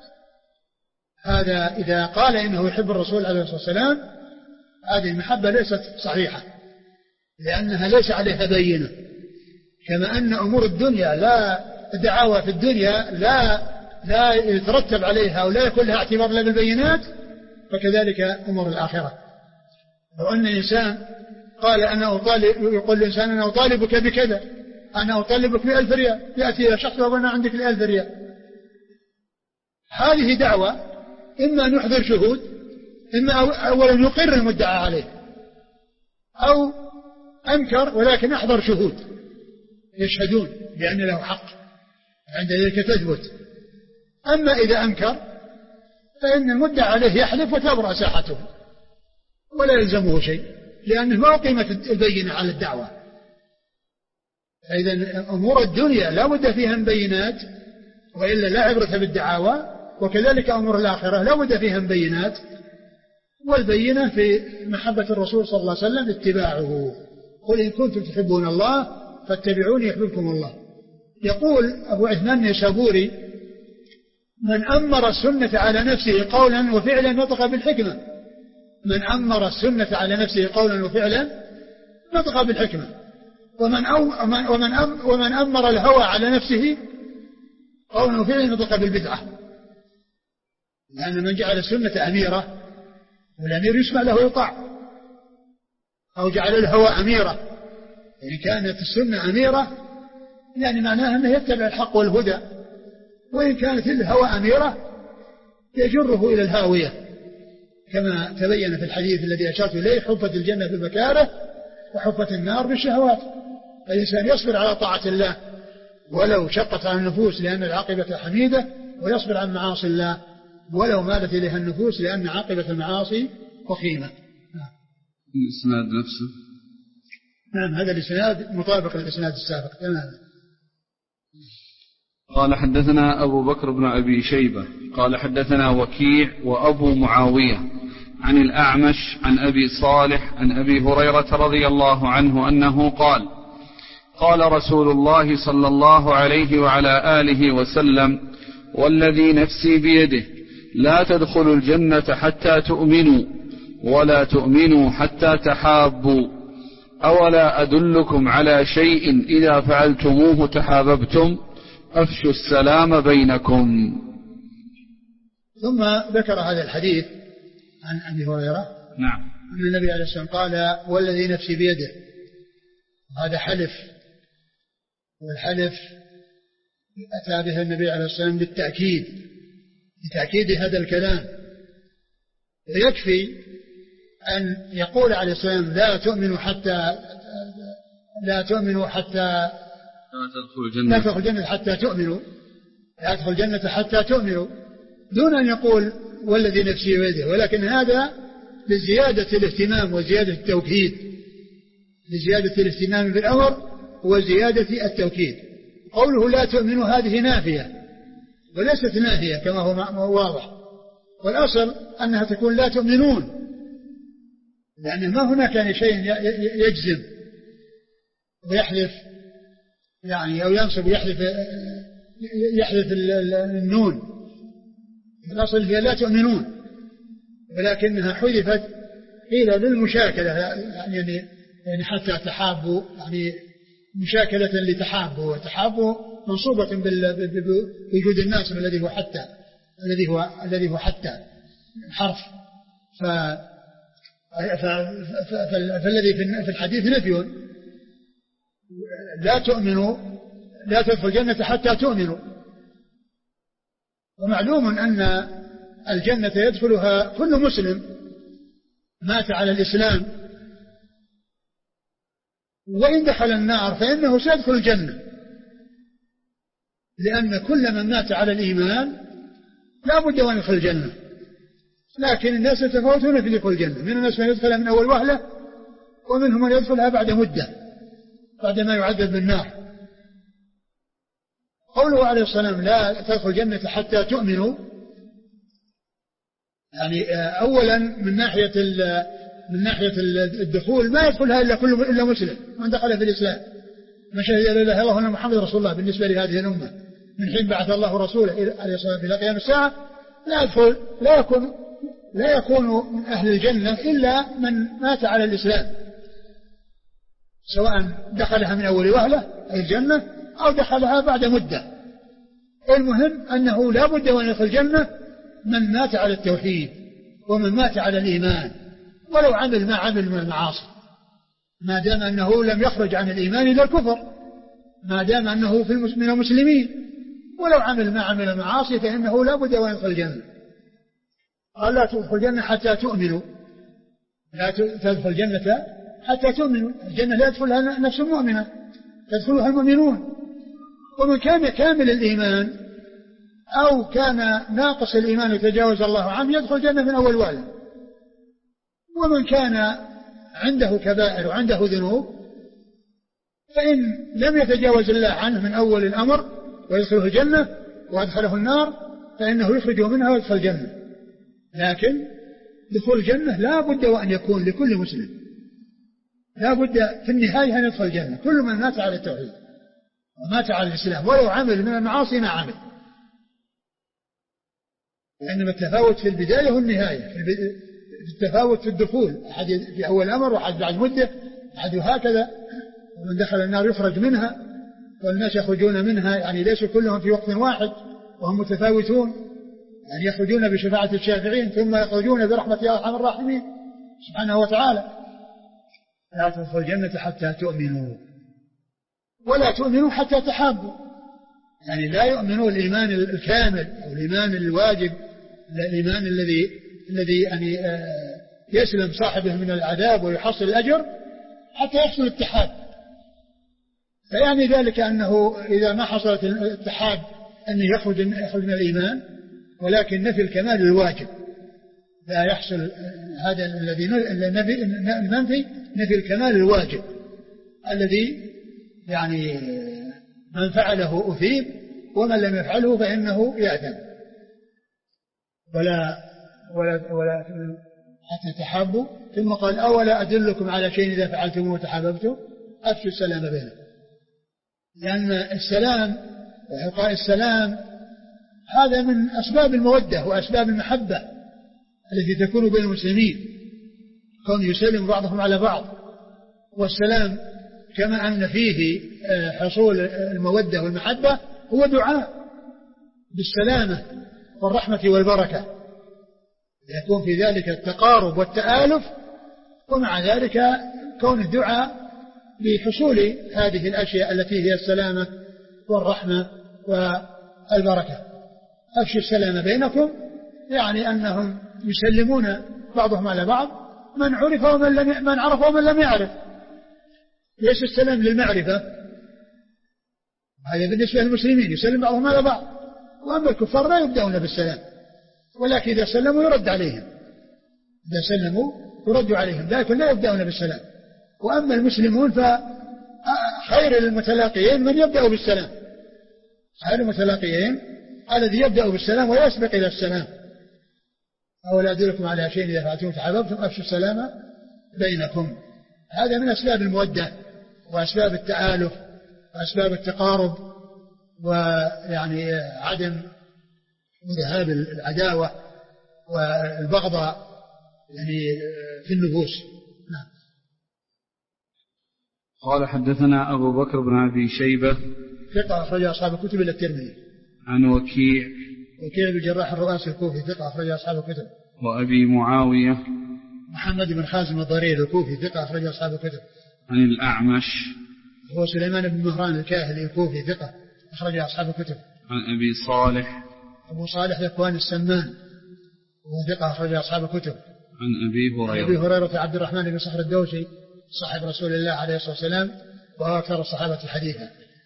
هذا إذا قال إنه يحب الرسول عليه الصلاة والسلام هذه المحبة ليست صحيحة، لأنها ليس عليها بينة. كما أن أمور الدنيا لا دعاوى في الدنيا لا لا يترتب عليها ولا يكون لها اعتبار لا بالبينات، فكذلك أمور الآخرة. لو أن الإنسان قال أنا أطالب، يقول الإنسان أنا أطالبك بكذا، أنا أطالبك بألف ريال، يأتي إلى شخص وأنا عندك الألف ريال، هذه دعوة إما أن يحضر شهود، إما أولا يقر المدعى عليه، أو أنكر ولكن أحضر شهود يشهدون بأن له حق، عند ذلك تثبت. أما إذا أنكر فإن المدعى عليه يحلف وتبرأ ساحته ولا يلزمه شيء، لأنه ما أقيمت البينة على الدعوة. فإذا أمور الدنيا لا بد فيها من بينات، وإلا لا عبرة بالدعاوى، وكذلك أمور الآخرة لا بد فيها من بينات، والبينة في محبة الرسول صلى الله عليه وسلم اتباعه. قل إن كنتم تحبون الله فاتبعوني يحببكم الله. يقول أبو عثمان النيسابوري: من أمر السنة على نفسه قولا وفعلا نطق بالحكمة. من أمر السنة على نفسه قولا وفعلا نطق بالحكمة. ومن, أو ومن, أم ومن أمر الهوى على نفسه قولا وفعلا نطق بالبدعة. لأن من جعل السنة أميرة والأمير يسمع له يطاع، أو جعل الهوى أميرة، إن كانت السنة أميرة يعني معناها أنه يتبع الحق والهدى، وإن كانت الهوى أميرة يجره إلى الهاوية، كما تبين في الحديث الذي أشرت إليه: حفت الجنة بالمكاره وحفت النار بالشهوات. الإنسان يصبر على طاعة الله ولو شقت على النفوس لأن العاقبة حميدة، ويصبر عن معاصي الله ولو مالت إليها النفوس لأن عاقبة المعاصي وخيمة. الإسناد نفسه. نعم، هذا الإسناد مطابق للإسناد السابق تماما. قال: حدثنا أبو بكر بن أبي شيبة قال: حدثنا وكيع وأبو معاوية عن الأعمش عن أبي صالح عن أبي هريرة رضي الله عنه أنه قال: قال رسول الله صلى الله عليه وعلى آله وسلم: والذي نفسي بيده لا تدخلوا الجنة حتى تؤمنوا ولا تؤمنوا حتى تحابوا، أولا أدلكم على شيء إذا فعلتموه تحاببتم، أفشوا السلام بينكم. ثم ذكر هذا الحديث عن أبي هريرة نعم أن النبي عليه الصلاة والسلام قال: والذي نفسي بيده. هذا حلف، والحلف أتى به النبي عليه الصلاة والسلام بالتأكيد، بتأكيد هذا الكلام. يكفي أن يقول عليه الصلاة والسلام: لا تؤمنوا حتى لا تؤمنوا حتى لا تدخلوا الجنة حتى تؤمنوا لا تدخلوا الجنة حتى تؤمنوا، دون أن يقول والذي نفسي بيده، ولكن هذا لزيادة الاهتمام وزيادة التوكيد، لزيادة الاهتمام بالأمر وزيادة التوكيد. قوله لا تؤمنوا هذه نافية وليست ناهية كما هو واضح، والأصل أنها تكون لا تؤمنون، لأن ما هناك يعني شيء يجزم ويحذف يعني أو ينصب ويحذف يحذف النون. الأصل هي لا تؤمنون، ولكنها حذفت قيل للمشاكلة، يعني يعني حتى تحابوا، يعني مشاكلة لتحابوا، وتحابوا منصوبة بوجود الناس الذي هو حتى الذي هو الذي هو حتى حرف. ف فالذي في الحديث نفي، لا تؤمنوا لا تدخل الجنة حتى تؤمنوا. ومعلوم أن الجنة يدخلها كل مسلم مات على الإسلام، وإن دخل النار فإنه سيدخل الجنة، لأن كل من مات على الإيمان لا بد أن يدخل الجنة. لكن الناس يتفاوتون في دخول الجنة، من الناس من يدخلها من أول وهلة، ومنهم من يدخلها بعد مدة بعد ما يعذب بالنار. قوله عليه السلام لا تدخل الجنة حتى تؤمنوا، يعني أولا من ناحية من ناحية الدخول ما يدخلها إلا كل إلا مسلم من دخل في الإسلام، من شهد لا إله إلا الله وأن محمد رسول الله بالنسبة لهذه الأمة من حين بعث الله رسوله عليه الصلاة والسلام إلى قيام الساعة، لا يدخل لا يكون لا يكون من أهل الجنة إلا من مات على الإسلام، سواء دخلها من أول وهلة أي الجنة أو دخلها بعد مدة. المهم أنه لا بد أن يدخل الجنة من مات على التوحيد ومن مات على الإيمان، ولو عمل ما عمل من المعاصي، ما دام أنه لم يخرج عن الإيمان إلى الكفر، ما دام أنه في من المسلمين، ولو عمل ما عمل المعاصي فإنه لا بد أن يدخل الجنة. قال لا تدخل الجنة حتى تؤمنوا، لا تدخل الجنة حتى تؤمنوا. الجنة لا يدخلها نفس مؤمنة، يدخلها المؤمنون. ومن كان كامل الإيمان أو كان ناقص الإيمان يتجاوز الله عنه يدخل الجنة من أول وهلة. ومن كان عنده كبائر وعنده ذنوب فإن لم يتجاوز الله عنه من أول الأمر ويدخله الجنة وأدخله النار فإنه يخرجه منها ويدخل الجنة. لكن دخول الجنة لا بد وأن يكون لكل مسلم، لا بد في النهاية أن يدخل الجنة كل من مات على التوحيد ومات على الإسلام ولو عمل من المعاصي ما عمل. إنما التفاوت في البداية والنهاية، في التفاوت في الدخول، أحد في أول أمر وأحد بعد مدة، أحد هكذا. ومن دخل النار يخرج منها والناس يخرجون منها، يعني ليس كلهم في وقت واحد وهم متفاوتون، يعني يخرجون بشفاعة الشافعين ثم يخرجون برحمة أرحم الراحمين سبحانه وتعالى. لا تدخل الجنة حتى تؤمنوا ولا تؤمنوا حتى تحابوا، يعني لا يؤمنوا الإيمان الكامل أو الإيمان الواجب، الإيمان الذي الذي يعني يسلم صاحبه من العذاب ويحصل الأجر حتى يحصل الاتحاد. فيعني ذلك أنه إذا ما حصلت الاتحاد أنه يخرج يخرج من الإيمان، ولكن نفي الكمال الواجب لا يحصل. هذا الذي ننفي نفي الكمال الواجب الذي يعني من فعله أثيب ومن لم يفعله فإنه يأثم. ولا ولا ولا حتى تحابوا. ثم قال أولا أدلكم على شيء إذا فعلتموه وتحاببتم أفشوا السلام بينكم، لأن السلام وإلقاء السلام هذا من أسباب المودة وأسباب المحبة التي تكون بين المسلمين، كون يسلم بعضهم على بعض. والسلام كما أن فيه حصول المودة والمحبة هو دعاء بالسلامة والرحمة والبركة، يكون في ذلك التقارب والتآلف، ومع ذلك كون الدعاء بحصول هذه الأشياء التي هي السلامة والرحمة والبركة. أفشوا السلام بينكم، يعني أنهم يسلمون بعضهم على بعض، من عرف ومن لم من عرف ومن لم يعرف. ليس السلام للمعرفة، هذا بالنسبة للمسلمين يسلم بعضهم على بعض، وأما الكفار لا يبدأون بالسلام، ولكن إذا سلموا يرد عليهم، إذا سلموا يرد عليهم، لكن لا يبدأون بالسلام. وأما المسلمون فخير المتلاقيين من يبدأ بالسلام، خير المتلاقيين الذي يبدأ بالسلام ويسبق إلى السلام. أولا أدلكم على شيء إذا فعلتم تحاببتم أفشوا السلام بينكم. هذا من أسباب المودة وأسباب التآلف وأسباب التقارب، ويعني عدم ذهاب العداوة والبغضاء يعني في النفوس. نعم. قال حدثنا أبو بكر بن أبي شيبة ثقة أخرج أصحاب الكتب إلا الترمذي. عن وكيع وكيع بن الجراح الرؤاسي الكوفي ثقة أخرج أصحاب الكتب. وأبي معاوية محمد بن حازم الضرير الكوفي ثقة أخرج أصحاب الكتب. عن الأعمش هو سليمان بن مهران الكاهلي الكوفي ثقة أخرج أصحاب الكتب. عن أبي صالح أبو صالح ذكوان السمان وهو ثقة أخرج أصحاب الكتب. عن أبي هريرة أبي هريرة عبد الرحمن بن صخر الدوسي صاحب رسول الله عليه الصلاة والسلام وهو أكثر الصحابة حديثا.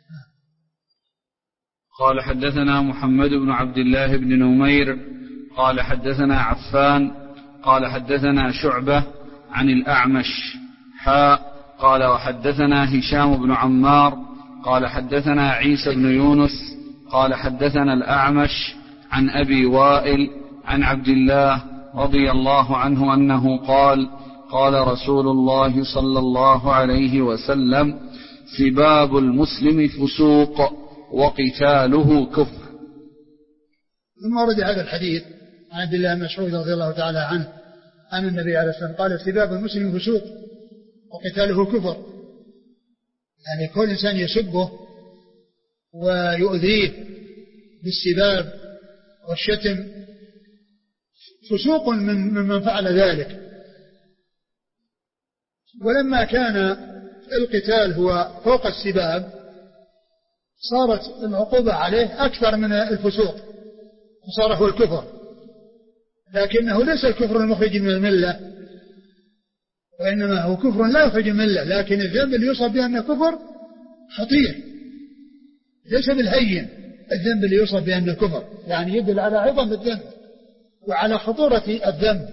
قال حدثنا محمد بن عبد الله بن نمير قال حدثنا عفان قال حدثنا شعبة عن الأعمش حاء قال وحدثنا هشام بن عمار قال حدثنا عيسى بن يونس قال حدثنا الأعمش عن أبي وائل عن عبد الله رضي الله عنه أنه قال قال رسول الله صلى الله عليه وسلم سباب المسلم فسوق وقتاله كفر. ثم ورد هذا الحديث عن عبد الله بن مسعود رضي الله تعالى عنه أن النبي عليه الصلاة والسلام قال سباب المسلم فسوق وقتاله كفر، يعني كل إنسان يسبه ويؤذيه بالسباب والشتم فسوق من من فعل ذلك. ولما كان القتال هو فوق السباب صارت العقوبة عليه أكثر من الفسوق وصار هو الكفر، لكنه ليس الكفر المخرج من الملة، وإنما هو كفر لا يخرج من الملة، لكن الذنب اللي يوصف به أنه كفر خطير ليس بالهين. الذنب اللي يوصف به أنه كفر يعني يدل على عظم الذنب وعلى خطورة الذنب.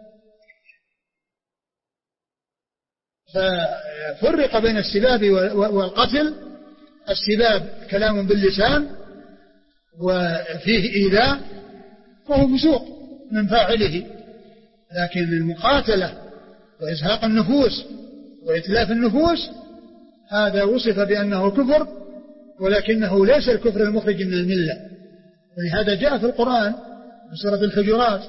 ففرق بين السباب والقتل. السباب كلام باللسان وفيه إيذاء فهو فسوق من فاعله. لكن المقاتلة وإزهاق النفوس وإتلاف النفوس هذا وصف بأنه كفر، ولكنه ليس الكفر المخرج من الملة. ولهذا جاء في القرآن في سورة الحجرات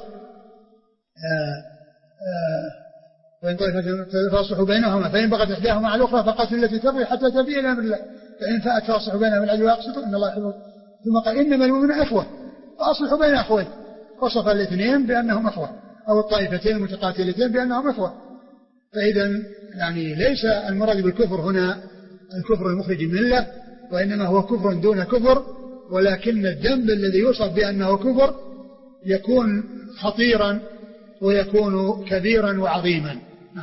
وإن طائفتان فاصلحوا بينهما فإن بغت إحداهما على الأخرى فقاتلوا التي تبغي حتى تفيء إلى أمر الله فإن فاءت فاصلحوا بينهما بالعدل وأقسطوا إن الله يحب. ثم قال إنما المؤمنون إخوة فأصلحوا بين أخوين. وصف الاثنين بأنهم إخوة أو الطائفتين المتقاتلتين بأنهم إخوة. فإذا يعني ليس المراد بالكفر هنا الكفر المخرج من الملة، وإنما هو كفر دون كفر، ولكن الذنب الذي يوصف بأنه كفر يكون خطيرا ويكون كبيرا وعظيما.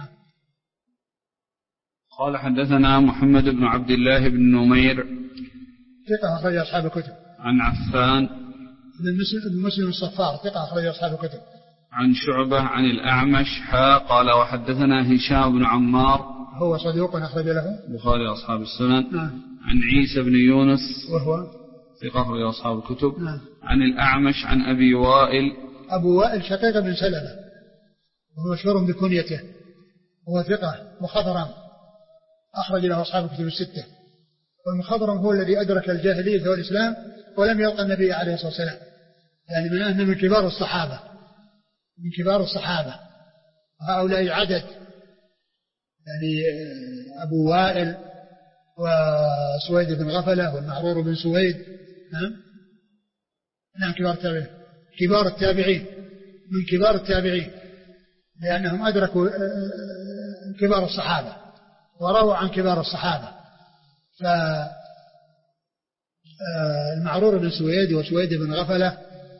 قال حدثنا محمد بن عبد الله بن نمير ثقة أخرج أصحاب الكتب. عن عفان بن مسلم الصفار ثقة أخرج أصحاب الكتب. عن شعبة عن الأعمش حا قال وحدثنا هشام بن عمار هو صديق أخرج له البخاري أصحاب السنن. نعم. عن عيسى بن يونس وهو ثقة أخرج أصحاب الكتب. نعم. عن الأعمش عن أبي وائل أبو وائل شقيق بن سلمة وهو مشهور بكنيته هو ثقة مخضرم أخرج له أصحاب الكتب الستة. والمخضرم هو الذي أدرك الجاهلية والإسلام ولم يلقى النبي عليه الصلاة والسلام، يعني من أنه من كبار الصحابة من كبار الصحابة هؤلاء عدد، يعني أبو وائل وسويد بن غفلة والمعرور بن سويد نعم نعم كبار التابعين كبار التابعين من كبار التابعين لأنهم أدركوا كبار الصحابة ورووا عن كبار الصحابة. فالمعرور بن سويد وسويد بن غفلة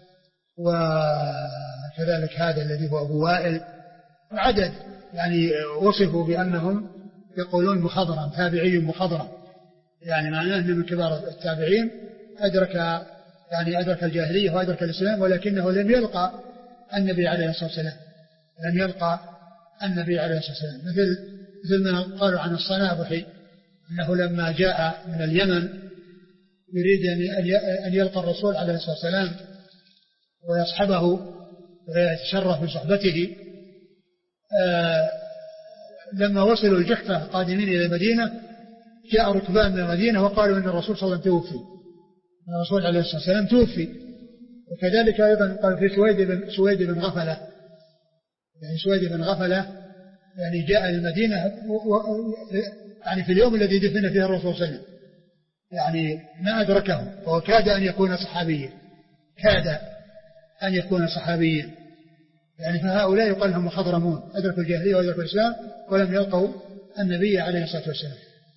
وكذلك هذا الذي هو أبو وائل عدد، يعني وصفوا بأنهم يقولون مخضرم تابعي مخضرم، يعني معناه أنه من كبار التابعين أدرك يعني أدرك الجاهلية وأدرك الإسلام، ولكنه لم يلقى النبي عليه الصلاة والسلام لم يلقى النبي عليه الصلاة والسلام. مثل مثل ما قالوا عن الصنابحي أنه لما جاء من اليمن يريد أن يلقى الرسول عليه الصلاة والسلام ويصحبه ويتشرف بصحبته، آه لما وصلوا الجحفة قادمين إلى المدينة جاء ركبان من المدينة وقالوا أن الرسول صلى الله عليه وسلم توفي الرسول عليه الصلاة والسلام توفي. وكذلك أيضا قال في سويد بن, سويد بن غفلة يعني سويد بن غفلة يعني جاء المدينة يعني في اليوم الذي دفن فيه الرسول صلى الله عليه وسلم، يعني ما أدركه وكاد أن يكون صحابيا كاد أن يكون صحابيا، يعني فهؤلاء يقال لهم مخضرمون أدركوا الجاهلية وأدركوا الإسلام ولم يلقوا النبي عليه الصلاة والسلام.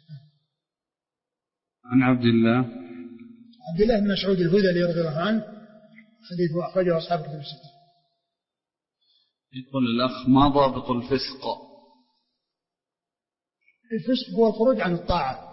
عن عبد الله عبد الله بن مسعود الهذلي رضي الله عنه حديثه أخرجه أصحاب الكتب الستة. يقول الأخ ما ضابط الفسق؟ الفسق هو الخروج عن الطاعة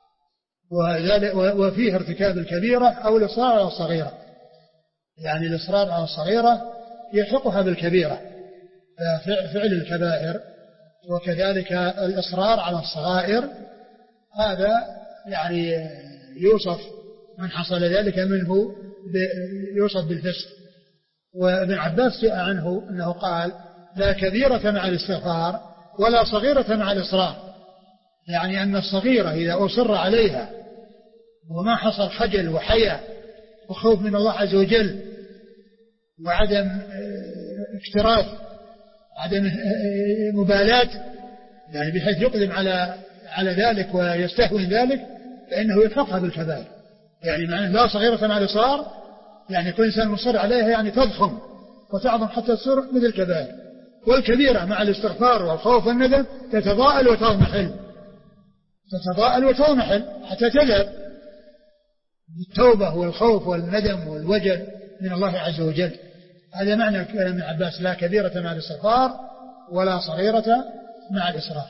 وفيه ارتكاب الكبيرة أو الإصرار على الصغيرة، يعني الإصرار على الصغيرة يلحقها بالكبيرة فعل الكبائر، وكذلك الإصرار على الصغائر هذا يعني يوصف من حصل ذلك منه يوصف بالفسق. وابن عباس جاء عنه أنه قال لا كبيرة مع الاستغفار ولا صغيرة مع الإصرار، يعني أن الصغيرة إذا أصر عليها وما حصل خجل وحياء وخوف من الله عز وجل وعدم اكتراث عدم مبالاة، يعني بحيث يقدم على على ذلك ويستهون ذلك، فإنه يلحقها بالكبائر. يعني معنى لا صغيرة مع الإصرار يعني كل إنسان مصر عليها يعني تضخم وتعظم حتى تصير مثل الكبائر، والكبيرة مع الاستغفار والخوف والندم تتضاءل وتضمحل تتضاءل وتضمحل حتى تذهب بالتوبة والخوف والندم والوجل من الله عز وجل. هذا معنى كلام ابن عباس لا كبيرة مع الاستغفار ولا صغيرة مع الإصرار.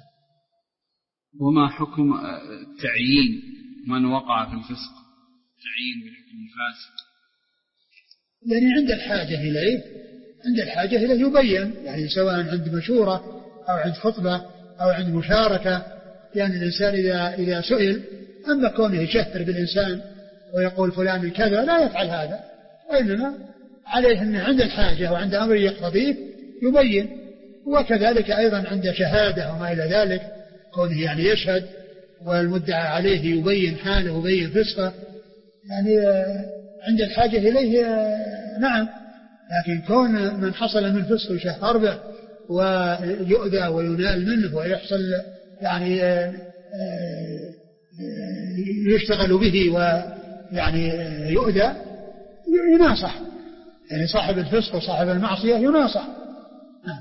وما حكم تعيين من وقع في الفسق تعيين بالحكم الفاسق؟ يعني عند الحاجة إليه عند الحاجة إليه يبين، يعني سواء عند مشورة أو عند خطبة أو عند مشاركة، يعني الإنسان إذا, إذا سئل. أما كونه يشهر بالإنسان ويقول فلان كذا لا يفعل هذا، وإنما عليه أن عند الحاجة وعند أمر يقتضيه يبين، وكذلك أيضا عند شهادة وما إلى ذلك كونه يعني يشهد والمدعى عليه يبين حاله ويبين فسقه، يعني عند الحاجة إليه نعم، لكن كون من حصل من فسق يشهر به ويؤذى وينال منه ويحصل يعني يشتغل به ويعني يؤذى يناصح، يعني صاحب الفسق وصاحب المعصية يناصح. نعم.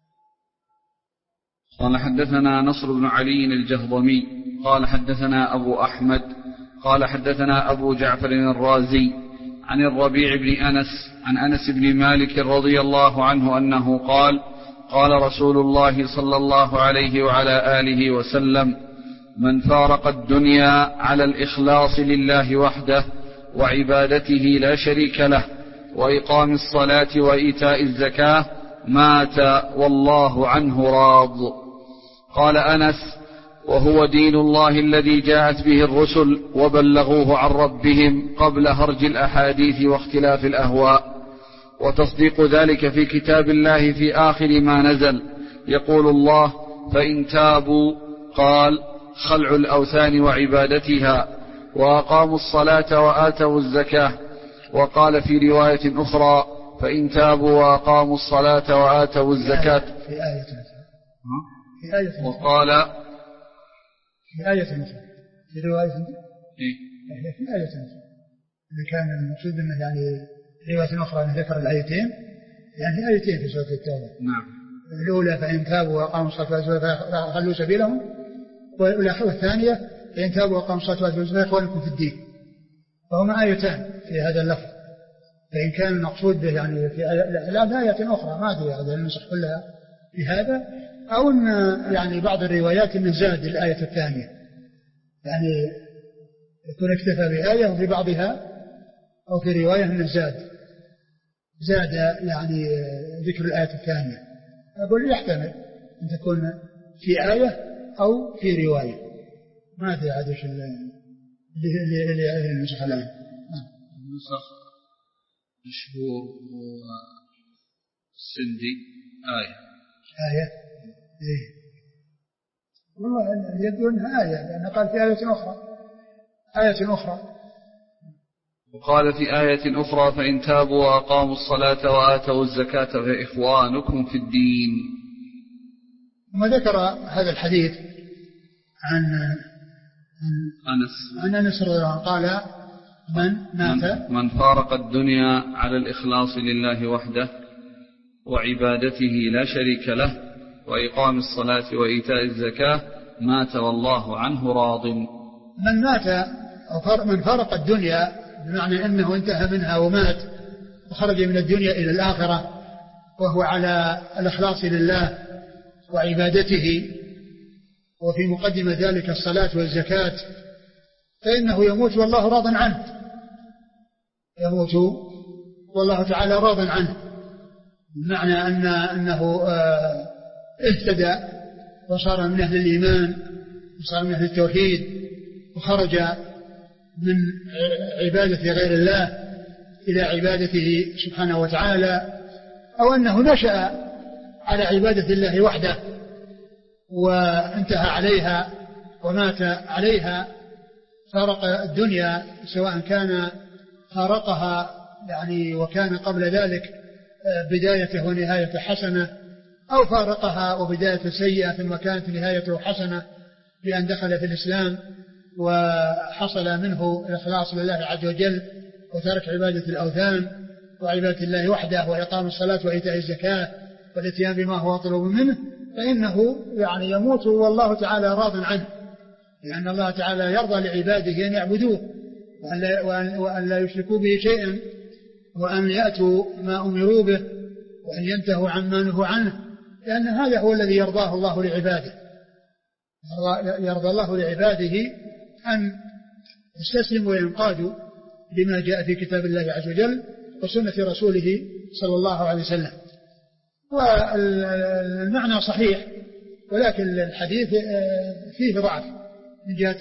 قال حدثنا نصر بن علي الجهضمي قال حدثنا أبو أحمد قال حدثنا أبو جعفر الرازي عن الربيع بن أنس عن أنس بن مالك رضي الله عنه أنه قال قال رسول الله صلى الله عليه وعلى آله وسلم من فارق الدنيا على الإخلاص لله وحده وعبادته لا شريك له وإقام الصلاة وإيتاء الزكاة مات والله عنه راض. قال أنس وهو دين الله الذي جاءت به الرسل وبلغوه عن ربهم قبل هرج الأحاديث واختلاف الأهواء، وتصديق ذلك في كتاب الله في آخر ما نزل يقول الله فإن تابوا قال خلع الأوثان وعبادتها وأقاموا الصلاة وآتوا الزكاة، وقال في رواية أخرى فإن تابوا وأقاموا الصلاة وآتوا الزكاة في آية في آية وقال في آية أخرى في رواية إيه؟ في آية أخرى اللي كان المقصود أنه يعني رواية أخرى أن ذكر الآيتين يعني آيتين في سورة التوبة. نعم. الأولى فإن تابوا وأقاموا الصلاة فخلوا سبيلهم، والثانية فإن تابوا وأقاموا الصلاة وآتوا الزكاة إخوانكم في الدين. فهما آيتان في هذا اللفظ، فإن كان المقصود به يعني في لا آية أخرى ما أدري هذا النسخ كلها في هذا، أو أن يعني بعض الروايات أنه زاد الآية الثانية، يعني يكون اكتفى بآية وفي بعضها أو في رواية أنه زاد زاد يعني ذكر الآية الثانية. أقول يحتمل أن تكون في آية أو في رواية، ما أدري عاد إيش اللي النسخ الآن. النسخ مشهور والسندي آية آية إيه والله يبدو أنها آية لأنه قال في آية أخرى آية أخرى وقال في آية أخرى فإن تابوا وأقاموا الصلاة وآتوا الزكاة فإخوانكم في الدين. ثم ذكر هذا الحديث عن أنس عن أنس رضي الله عنه قال من مات من فارق الدنيا على الإخلاص لله وحده وعبادته لا شريك له وإقام الصلاة وإيتاء الزكاة مات والله عنه راض. من مات أو من فارق الدنيا بمعنى أنه انتهى منها ومات وخرج من الدنيا إلى الآخرة وهو على الإخلاص لله وعبادته وفي مقدمة ذلك الصلاة والزكاة فإنه يموت والله راض عنه، يموت والله تعالى راض عنه، بمعنى أن أنه اهتدى وصار من أهل الإيمان وصار من أهل التوحيد وخرج من عبادة غير الله إلى عبادته سبحانه وتعالى، أو أنه نشأ على عبادة الله وحده وانتهى عليها ومات عليها، فارق الدنيا سواء كان فارقها يعني وكان قبل ذلك بدايته ونهايته حسنة، أو فارقها وبداية سيئة وكانت نهايته حسنة بأن دخل في الإسلام وحصل منه الإخلاص لله عز وجل وترك عبادة الأوثان وعبادة الله وحده وإقام الصلاة وإيتاء الزكاة والاتيان بما هو مطلوب منه، فإنه يعني يموت والله تعالى راض عنه، لأن الله تعالى يرضى لعباده أن يعبدوه وأن لا, وأن وأن لا يشركوا به شيئا وأن يأتوا ما أمروا به وأن ينتهوا عما نهوا عنه، لأن هذا هو الذي يرضاه الله لعباده. يرضى الله لعباده أن يستسلموا وينقادوا لما جاء في كتاب الله عز وجل وسنة رسوله صلى الله عليه وسلم. والمعنى صحيح، ولكن الحديث فيه ضعف من جهة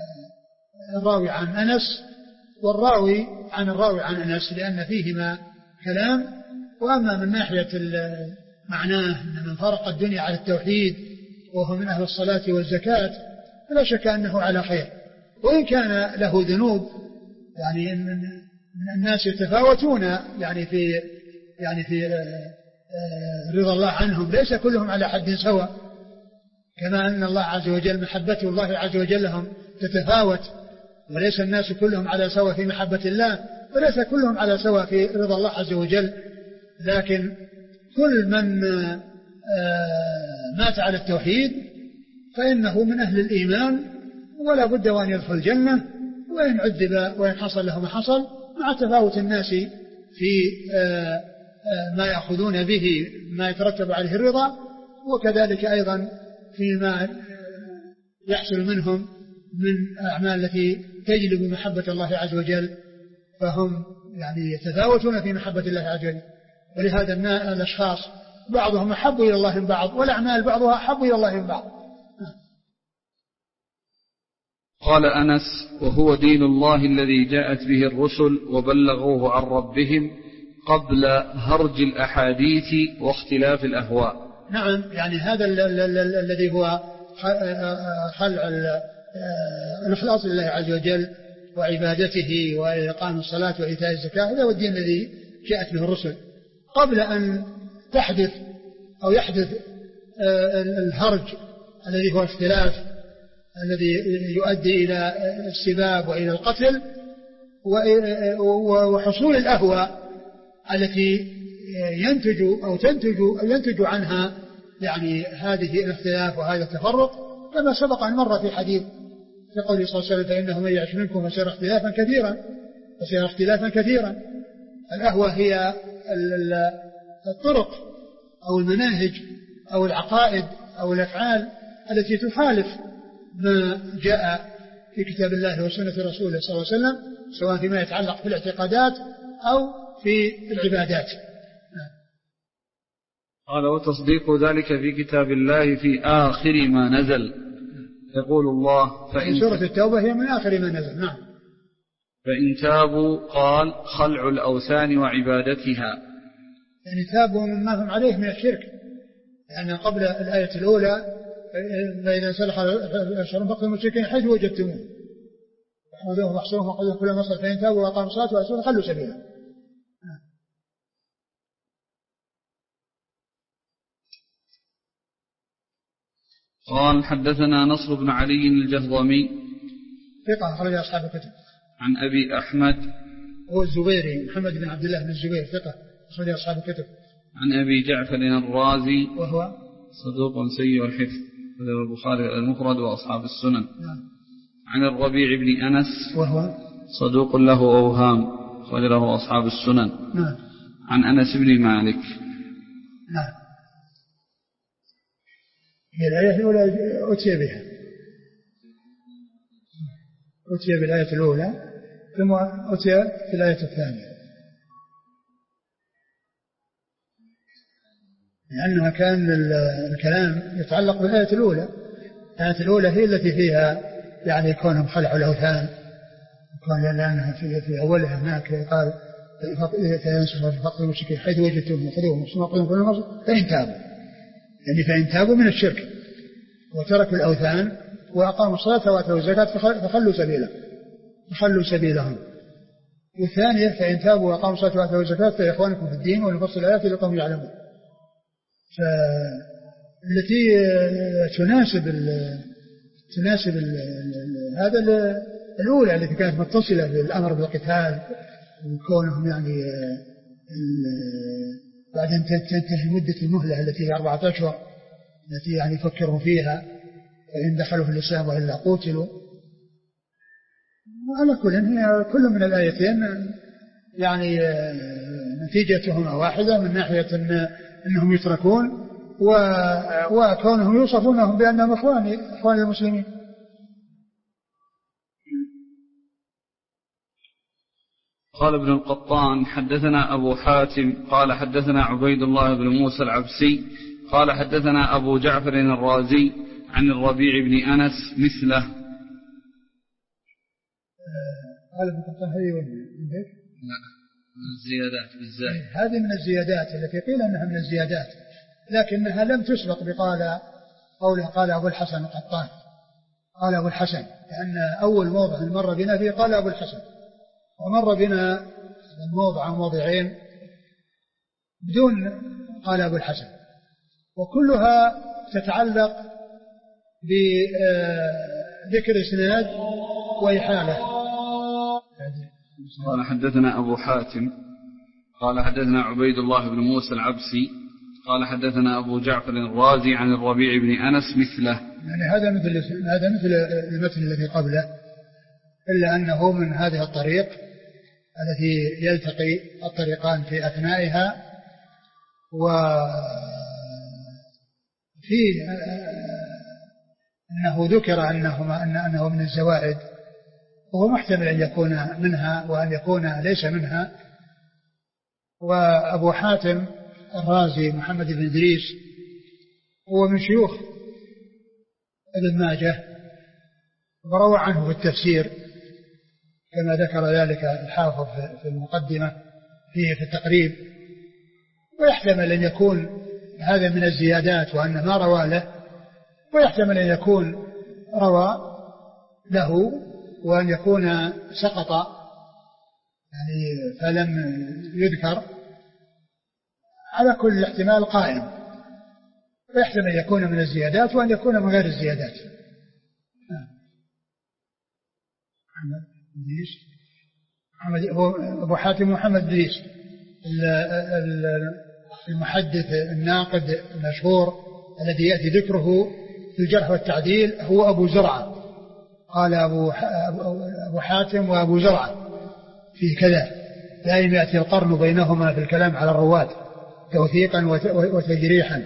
الراوي عن أنس والراوي عن الراوي عن أنس، لأن فيهما كلام. وأما من ناحية معناه أن من فرق الدنيا على التوحيد وهو من أهل الصلاة والزكاة فلا شك أنه على خير، وإن كان له ذنوب. يعني إن الناس يتفاوتون يعني في يعني في رضا الله عنهم، ليس كلهم على حد سواء، كما أن الله عز وجل محبته الله عز وجل لهم تتفاوت، وليس الناس كلهم على سواء في محبة الله، وليس كلهم على سواء في رضا الله عز وجل. لكن كل من مات على التوحيد فإنه من أهل الإيمان ولا بد وأن يدخل الجنة، وإن عذب وإن حصل له ما حصل، مع تفاوت الناس في ما يأخذون به ما يترتب عليه الرضا، وكذلك أيضا فيما يحصل منهم من أعمال التي تجلب محبة الله عز وجل، فهم يعني يتفاوتون في محبة الله عز وجل. ولهذا الأشخاص بعضهم أحب إلى الله من بعض، والأعمال بعضها أحب إلى الله من بعض. قال أنس: وهو دين الله الذي جاءت به الرسل وبلغوه عن ربهم قبل هرج الأحاديث واختلاف الأهواء. نعم، يعني هذا الذي هو خلع الإخلاص لله عز وجل وعبادته وإقام الصلاة وإيتاء الزكاة، هذا هو الدين الذي جاءت به الرسل قبل أن تحدث أو يحدث الهرج الذي هو اختلاف الذي يؤدي إلى السباب وإلى القتل وحصول الأهواء التي ينتج أو تنتج أو ينتج عنها يعني هذه الاختلاف وهذا التفرق، كما سبق أن مر في حديث في قوله صلى الله عليه وسلم: فإنه من يعش منكم فسيرى اختلافا كثيرا فسيرى اختلافا كثيرا. الأهواء هي الطرق أو المناهج أو العقائد أو الأفعال التي تخالف ما جاء في كتاب الله وسنة رسوله صلى الله عليه وسلم، سواء فيما يتعلق في الاعتقادات أو في العبادات. قال: وتصديق ذلك في كتاب الله في آخر ما نزل. يقول الله: فإن سورة التوبة هي من آخر ما نزل. نعم. فإن تابوا قال: خلع الأوثان وعبادتها. يعني تابوا مما هم عليه من الشرك، لأن يعني قبل الآية الأولى: فإذا سلخ الشر فقتلوا المشركين حيث وجدتموه فخذوهم واحصروهم وخذوهم كل مصر، فإن تابوا وأقاموا الصلاة وآتوا خلوا سبيلا. قال: حدثنا نصر بن علي الجهضمي ثقة أخرج أصحاب الكتب. عن أبي أحمد هو الزبيري محمد بن عبد الله بن الزبير ثقة أخرج أصحاب الكتب. عن أبي جعفر الرازي وهو صدوق سيء الحفظ، ذكر البخاري المفرد وأصحاب السنن. نعم. عن الربيع بن أنس وهو صدوق له أوهام، أخرجه أصحاب السنن. نعم. عن أنس بن مالك. نعم. هي الآية الأولى أتي بها أتي بالآية الأولى ثم أتي في الآية الثانية، لأنها كان الكلام يتعلق بالآية الأولى. الآية الأولى هي التي فيها يعني كونهم خلعوا الأوثان، كون لأنها في, في أولها هناك قال: فقتلوا المشركين حيث وجدتموهم خذوهم واحصروهم كل مصر فإن تابوا، يعني فإن تابوا من الشرك وتركوا الأوثان وأقاموا الصلاة وآتوا الزكاة فخلوا سبيلهم فخلوا سبيلهم. والثانية: فإن تابوا وأقاموا الصلاة وآتوا الزكاة فإخوانكم في الدين ونفصل الآيات لقوم يعلمون. فالتي تناسب ال تناسب ال هذا الأولى التي كانت متصلة بالأمر بالقتال وكونهم يعني بعد أن تنتهي مدة المهلة التي هي أربعة أشهر التي يعني يفكروا فيها، فإن دخلوا في الإسلام وإلا قتلوا. وعلى كل هي كل من الآيتين يعني نتيجتهما واحدة من ناحية إن أنهم يتركون وكونهم يوصفونهم بأنهم إخوان إخوان المسلمين. قال ابن القطان: حدثنا أبو حاتم قال حدثنا عبيد الله بن موسى العبسي قال حدثنا أبو جعفر الرازي عن الربيع بن أنس مثله. قال ابن القطان هذه وين؟ لا الزيادات بالزائد. هذه من الزيادات التي قيل أنها من الزيادات، لكنها لم تسبق بقال قوله قال أبو الحسن القطان، قال أبو الحسن، لأن أول موضع مر بنا فيه قال أبو الحسن، ومر بنا الموضع موضعين بدون قال أبو الحسن، وكلها تتعلق بذكر إسناد وإحالة. قال حدثنا أبو حاتم قال حدثنا عبيد الله بن موسى العبسي قال حدثنا أبو جعفر الرازي عن الربيع بن أنس مثله. يعني هذا مثل هذا مثل المثل الذي قبله، إلا أنه من هذه الطريق التي يلتقي الطريقان في أثنائها، وفي أنه ذكر أنه, أنه من الزوائد، وهو محتمل أن يكون منها وأن يكون ليس منها. وأبو حاتم الرازي محمد بن إدريس هو من شيوخ ابن ماجه، وروى عنه في التفسير كما ذكر ذلك الحافظ في المقدمة فيه في التقريب، ويحتمل أن يكون هذا من الزيادات وأن ما روى له، ويحتمل أن يكون روى له وأن يكون سقط يعني فلم يذكر، على كل احتمال قائم، ويحتمل أن يكون من الزيادات وأن يكون من غير الزيادات. محمد هو أبو حاتم محمد إدريس المحدث الناقد المشهور الذي يأتي ذكره في الجرح والتعديل، هو أبو زرعة، قال أبو أبو حاتم وأبو زرعة في كذا، دائما يأتي القرن بينهما في الكلام على الرواة توثيقا وتجريحا،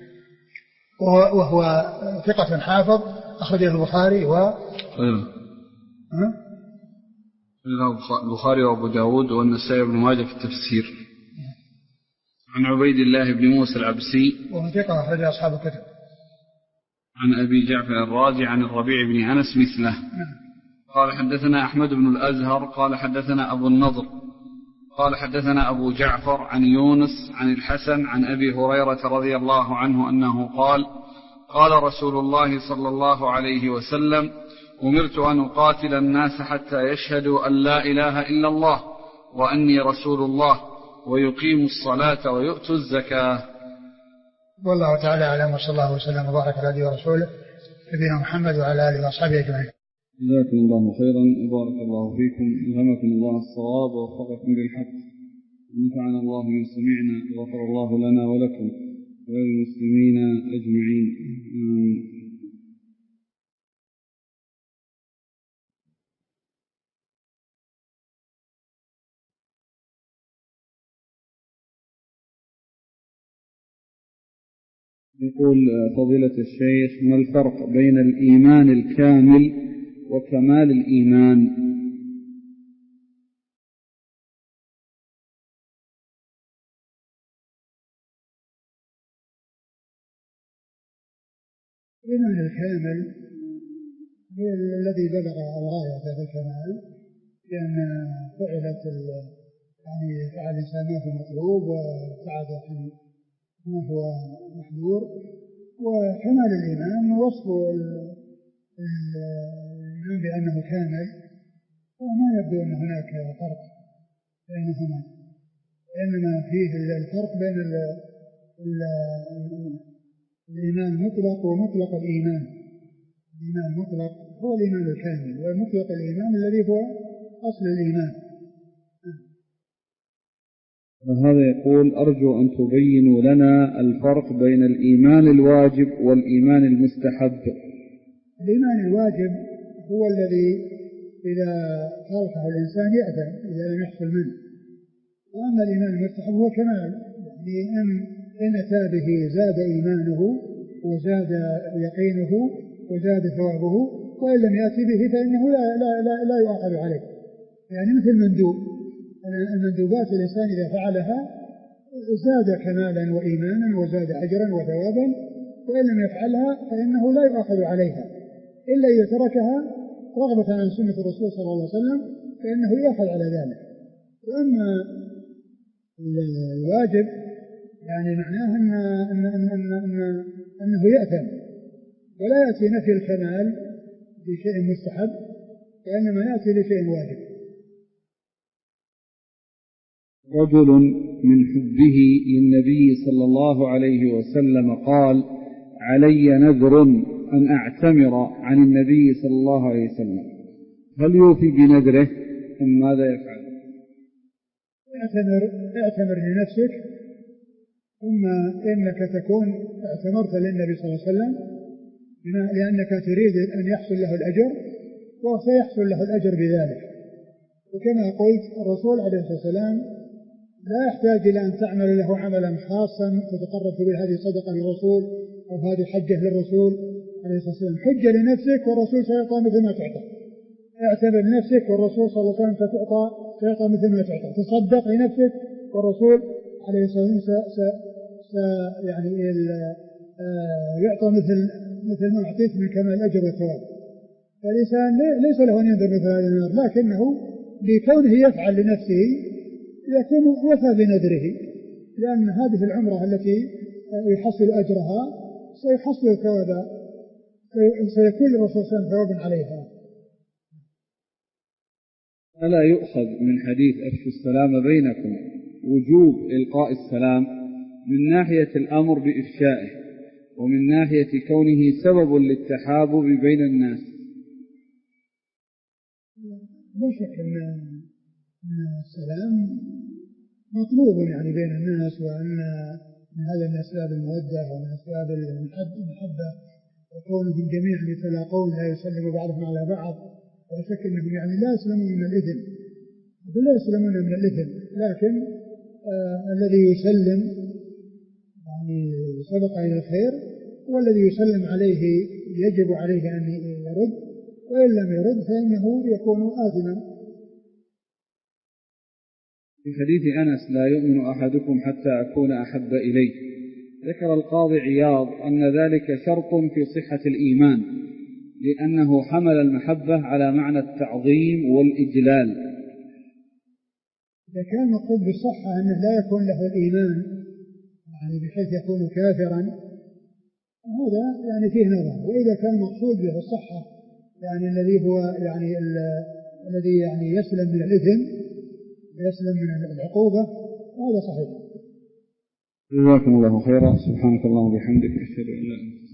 وهو ثقة حافظ أخرجه البخاري و البخاري وأبو داود والنسائي بن ماجه في التفسير. عن عبيد الله بن موسى العبسي وهو ثقة أخرج أصحاب الكتب. عن أبي جعفر الرازي عن الربيع بن أنس مثله. قال حدثنا أحمد بن الأزهر قال حدثنا أبو النضر قال حدثنا أبو جعفر عن يونس عن الحسن عن أبي هريرة رضي الله عنه أنه قال قال رسول الله صلى الله عليه وسلم أمرت أن أقاتل الناس حتى يشهدوا أن لا إله إلا الله وأني رسول الله ويقيموا الصلاة ويؤتوا الزكاة. والله تعالى أعلم، وصلى الله وسلم وبارك على نبينا ورسوله نبينا محمد وعلى آله وأصحابه أجمعين. جزاكم الله خيرا وبارك الله فيكم، ألهمكم الله الصواب ووفقكم للحق، ونفعنا الله من سمعنا وغفر الله لنا ولكم وللمسلمين أجمعين. يقول فضيلة الشيخ ما الفرق بين الإيمان الكامل وكمال الإيمان؟ الإيمان الكامل هو الذي بلغ الغاية في الكمال، لأن فعلت يعني فعل الإنسان ما هو مطلوب وسعادة ما هو محذور. وكمال الإيمان وصف الإيمان بأنه كامل، وما يبدو أن هناك فرق بينهما، إنما فيه الفرق بين ال ال الإيمان المطلق ومطلق الإيمان. الإيمان المطلق هو الإيمان الكامل، ومطلق الإيمان الذي هو أصل الإيمان. وهذا يقول أرجو أن تبينوا لنا الفرق بين الإيمان الواجب والإيمان المستحب. الإيمان الواجب هو الذي إذا تركه الإنسان يأثم إذا لم يحصل منه، وأما الإيمان المستحب هو كمال، يعني إن إن أتى به زاد إيمانه وزاد يقينه وزاد ثوابه، وإن لم يأتي به فإنه لا, لا, لا, لا يؤخذ عليه. يعني مثل المندوب، المندوبات الإنسان إذا فعلها زاد كمالا وإيمانا وزاد أجرا وثوابا، وإن لم يفعلها فإنه لا يؤخذ عليها إلا إذا تركها رغبة عن سنة الرسول صلى الله عليه وسلم، فإنه يؤخذ على ذلك. وأما الواجب يعني معناه أن أن أن أن أن أنه يأثم، ولا يأتي نفي الكمال بشيء مستحب، وإنما يأتي لشيء واجب. رجل من حبه للنبي صلى الله عليه وسلم قال: علي نذر أن أعتمر عن النبي صلى الله عليه وسلم، هل يوفي بنذره أم ماذا يفعل؟ اعتمر, اعتمر لنفسك، ثم إنك تكون اعتمرت للنبي صلى الله عليه وسلم لأنك تريد أن يحصل له الأجر، وسيحصل له الأجر بذلك. وكما قلت الرسول عليه الصلاة والسلام لا يحتاج إلى أن تعمل له عملا خاصا تتقرب به، هذه صدقة للرسول أو هذه حجة للرسول عليه الصلاة والسلام. حجة لنفسك والرسول سيعطى مثل ما تعطى، اعتبر لنفسك والرسول صلى الله عليه وسلم ستعطى سيعطى مثل ما تعطى، تصدق لنفسك والرسول عليه الصلاة والسلام س س يعني يعطى مثل مثل ما أعطيت من كمال الأجر والثواب. فالإنسان ليس له أن ينذر مثل هذا النذر، لكنه بكونه يفعل لنفسه يكون وفى بنذره، لأن هذه العمرة التي يحصل أجرها سيحصل ثوابا، سيكون الرسول صلى الله عليه وسلم ثوابا عليها. ألا يؤخذ من حديث أفشوا السلام بينكم وجوب إلقاء السلام من ناحية الأمر بإفشائه، ومن ناحية كونه سبب للتحابب بين الناس؟ لا شك أن السلام مطلوب يعني بين الناس، وأن من هذا من أسباب المودة ومن أسباب المحبة، وكونهم جميعا يتلاقون لا يسلم بعضهم على بعض، ولا شك أنهم يعني لا يسلمون من الإثم، لا يسلمون من الإثم، لكن آه الذي يسلم يعني سبق إلى الخير، والذي يسلم عليه يجب عليه أن يرد، وإن لم يرد فإنه يكون آثما. في حديث أنس: لا يؤمن أحدكم حتى أكون أحب إليه، ذكر القاضي عياض أن ذلك شرط في صحة الإيمان، لأنه حمل المحبة على معنى التعظيم والإجلال. إذا كان مقصود بالصحة أنه لا يكون له الإيمان يعني بحيث يكون كافرا، هذا يعني فيه نظر. وإذا كان مقصود به الصحة يعني الذي هو يعني الذي يعني يسلم من الإثم، يسلم من العقوبة، هذا صحيح. جزاكم الله خيرا. سبحانك اللهم وبحمدك، أشهد أن لا إله إلا أنت.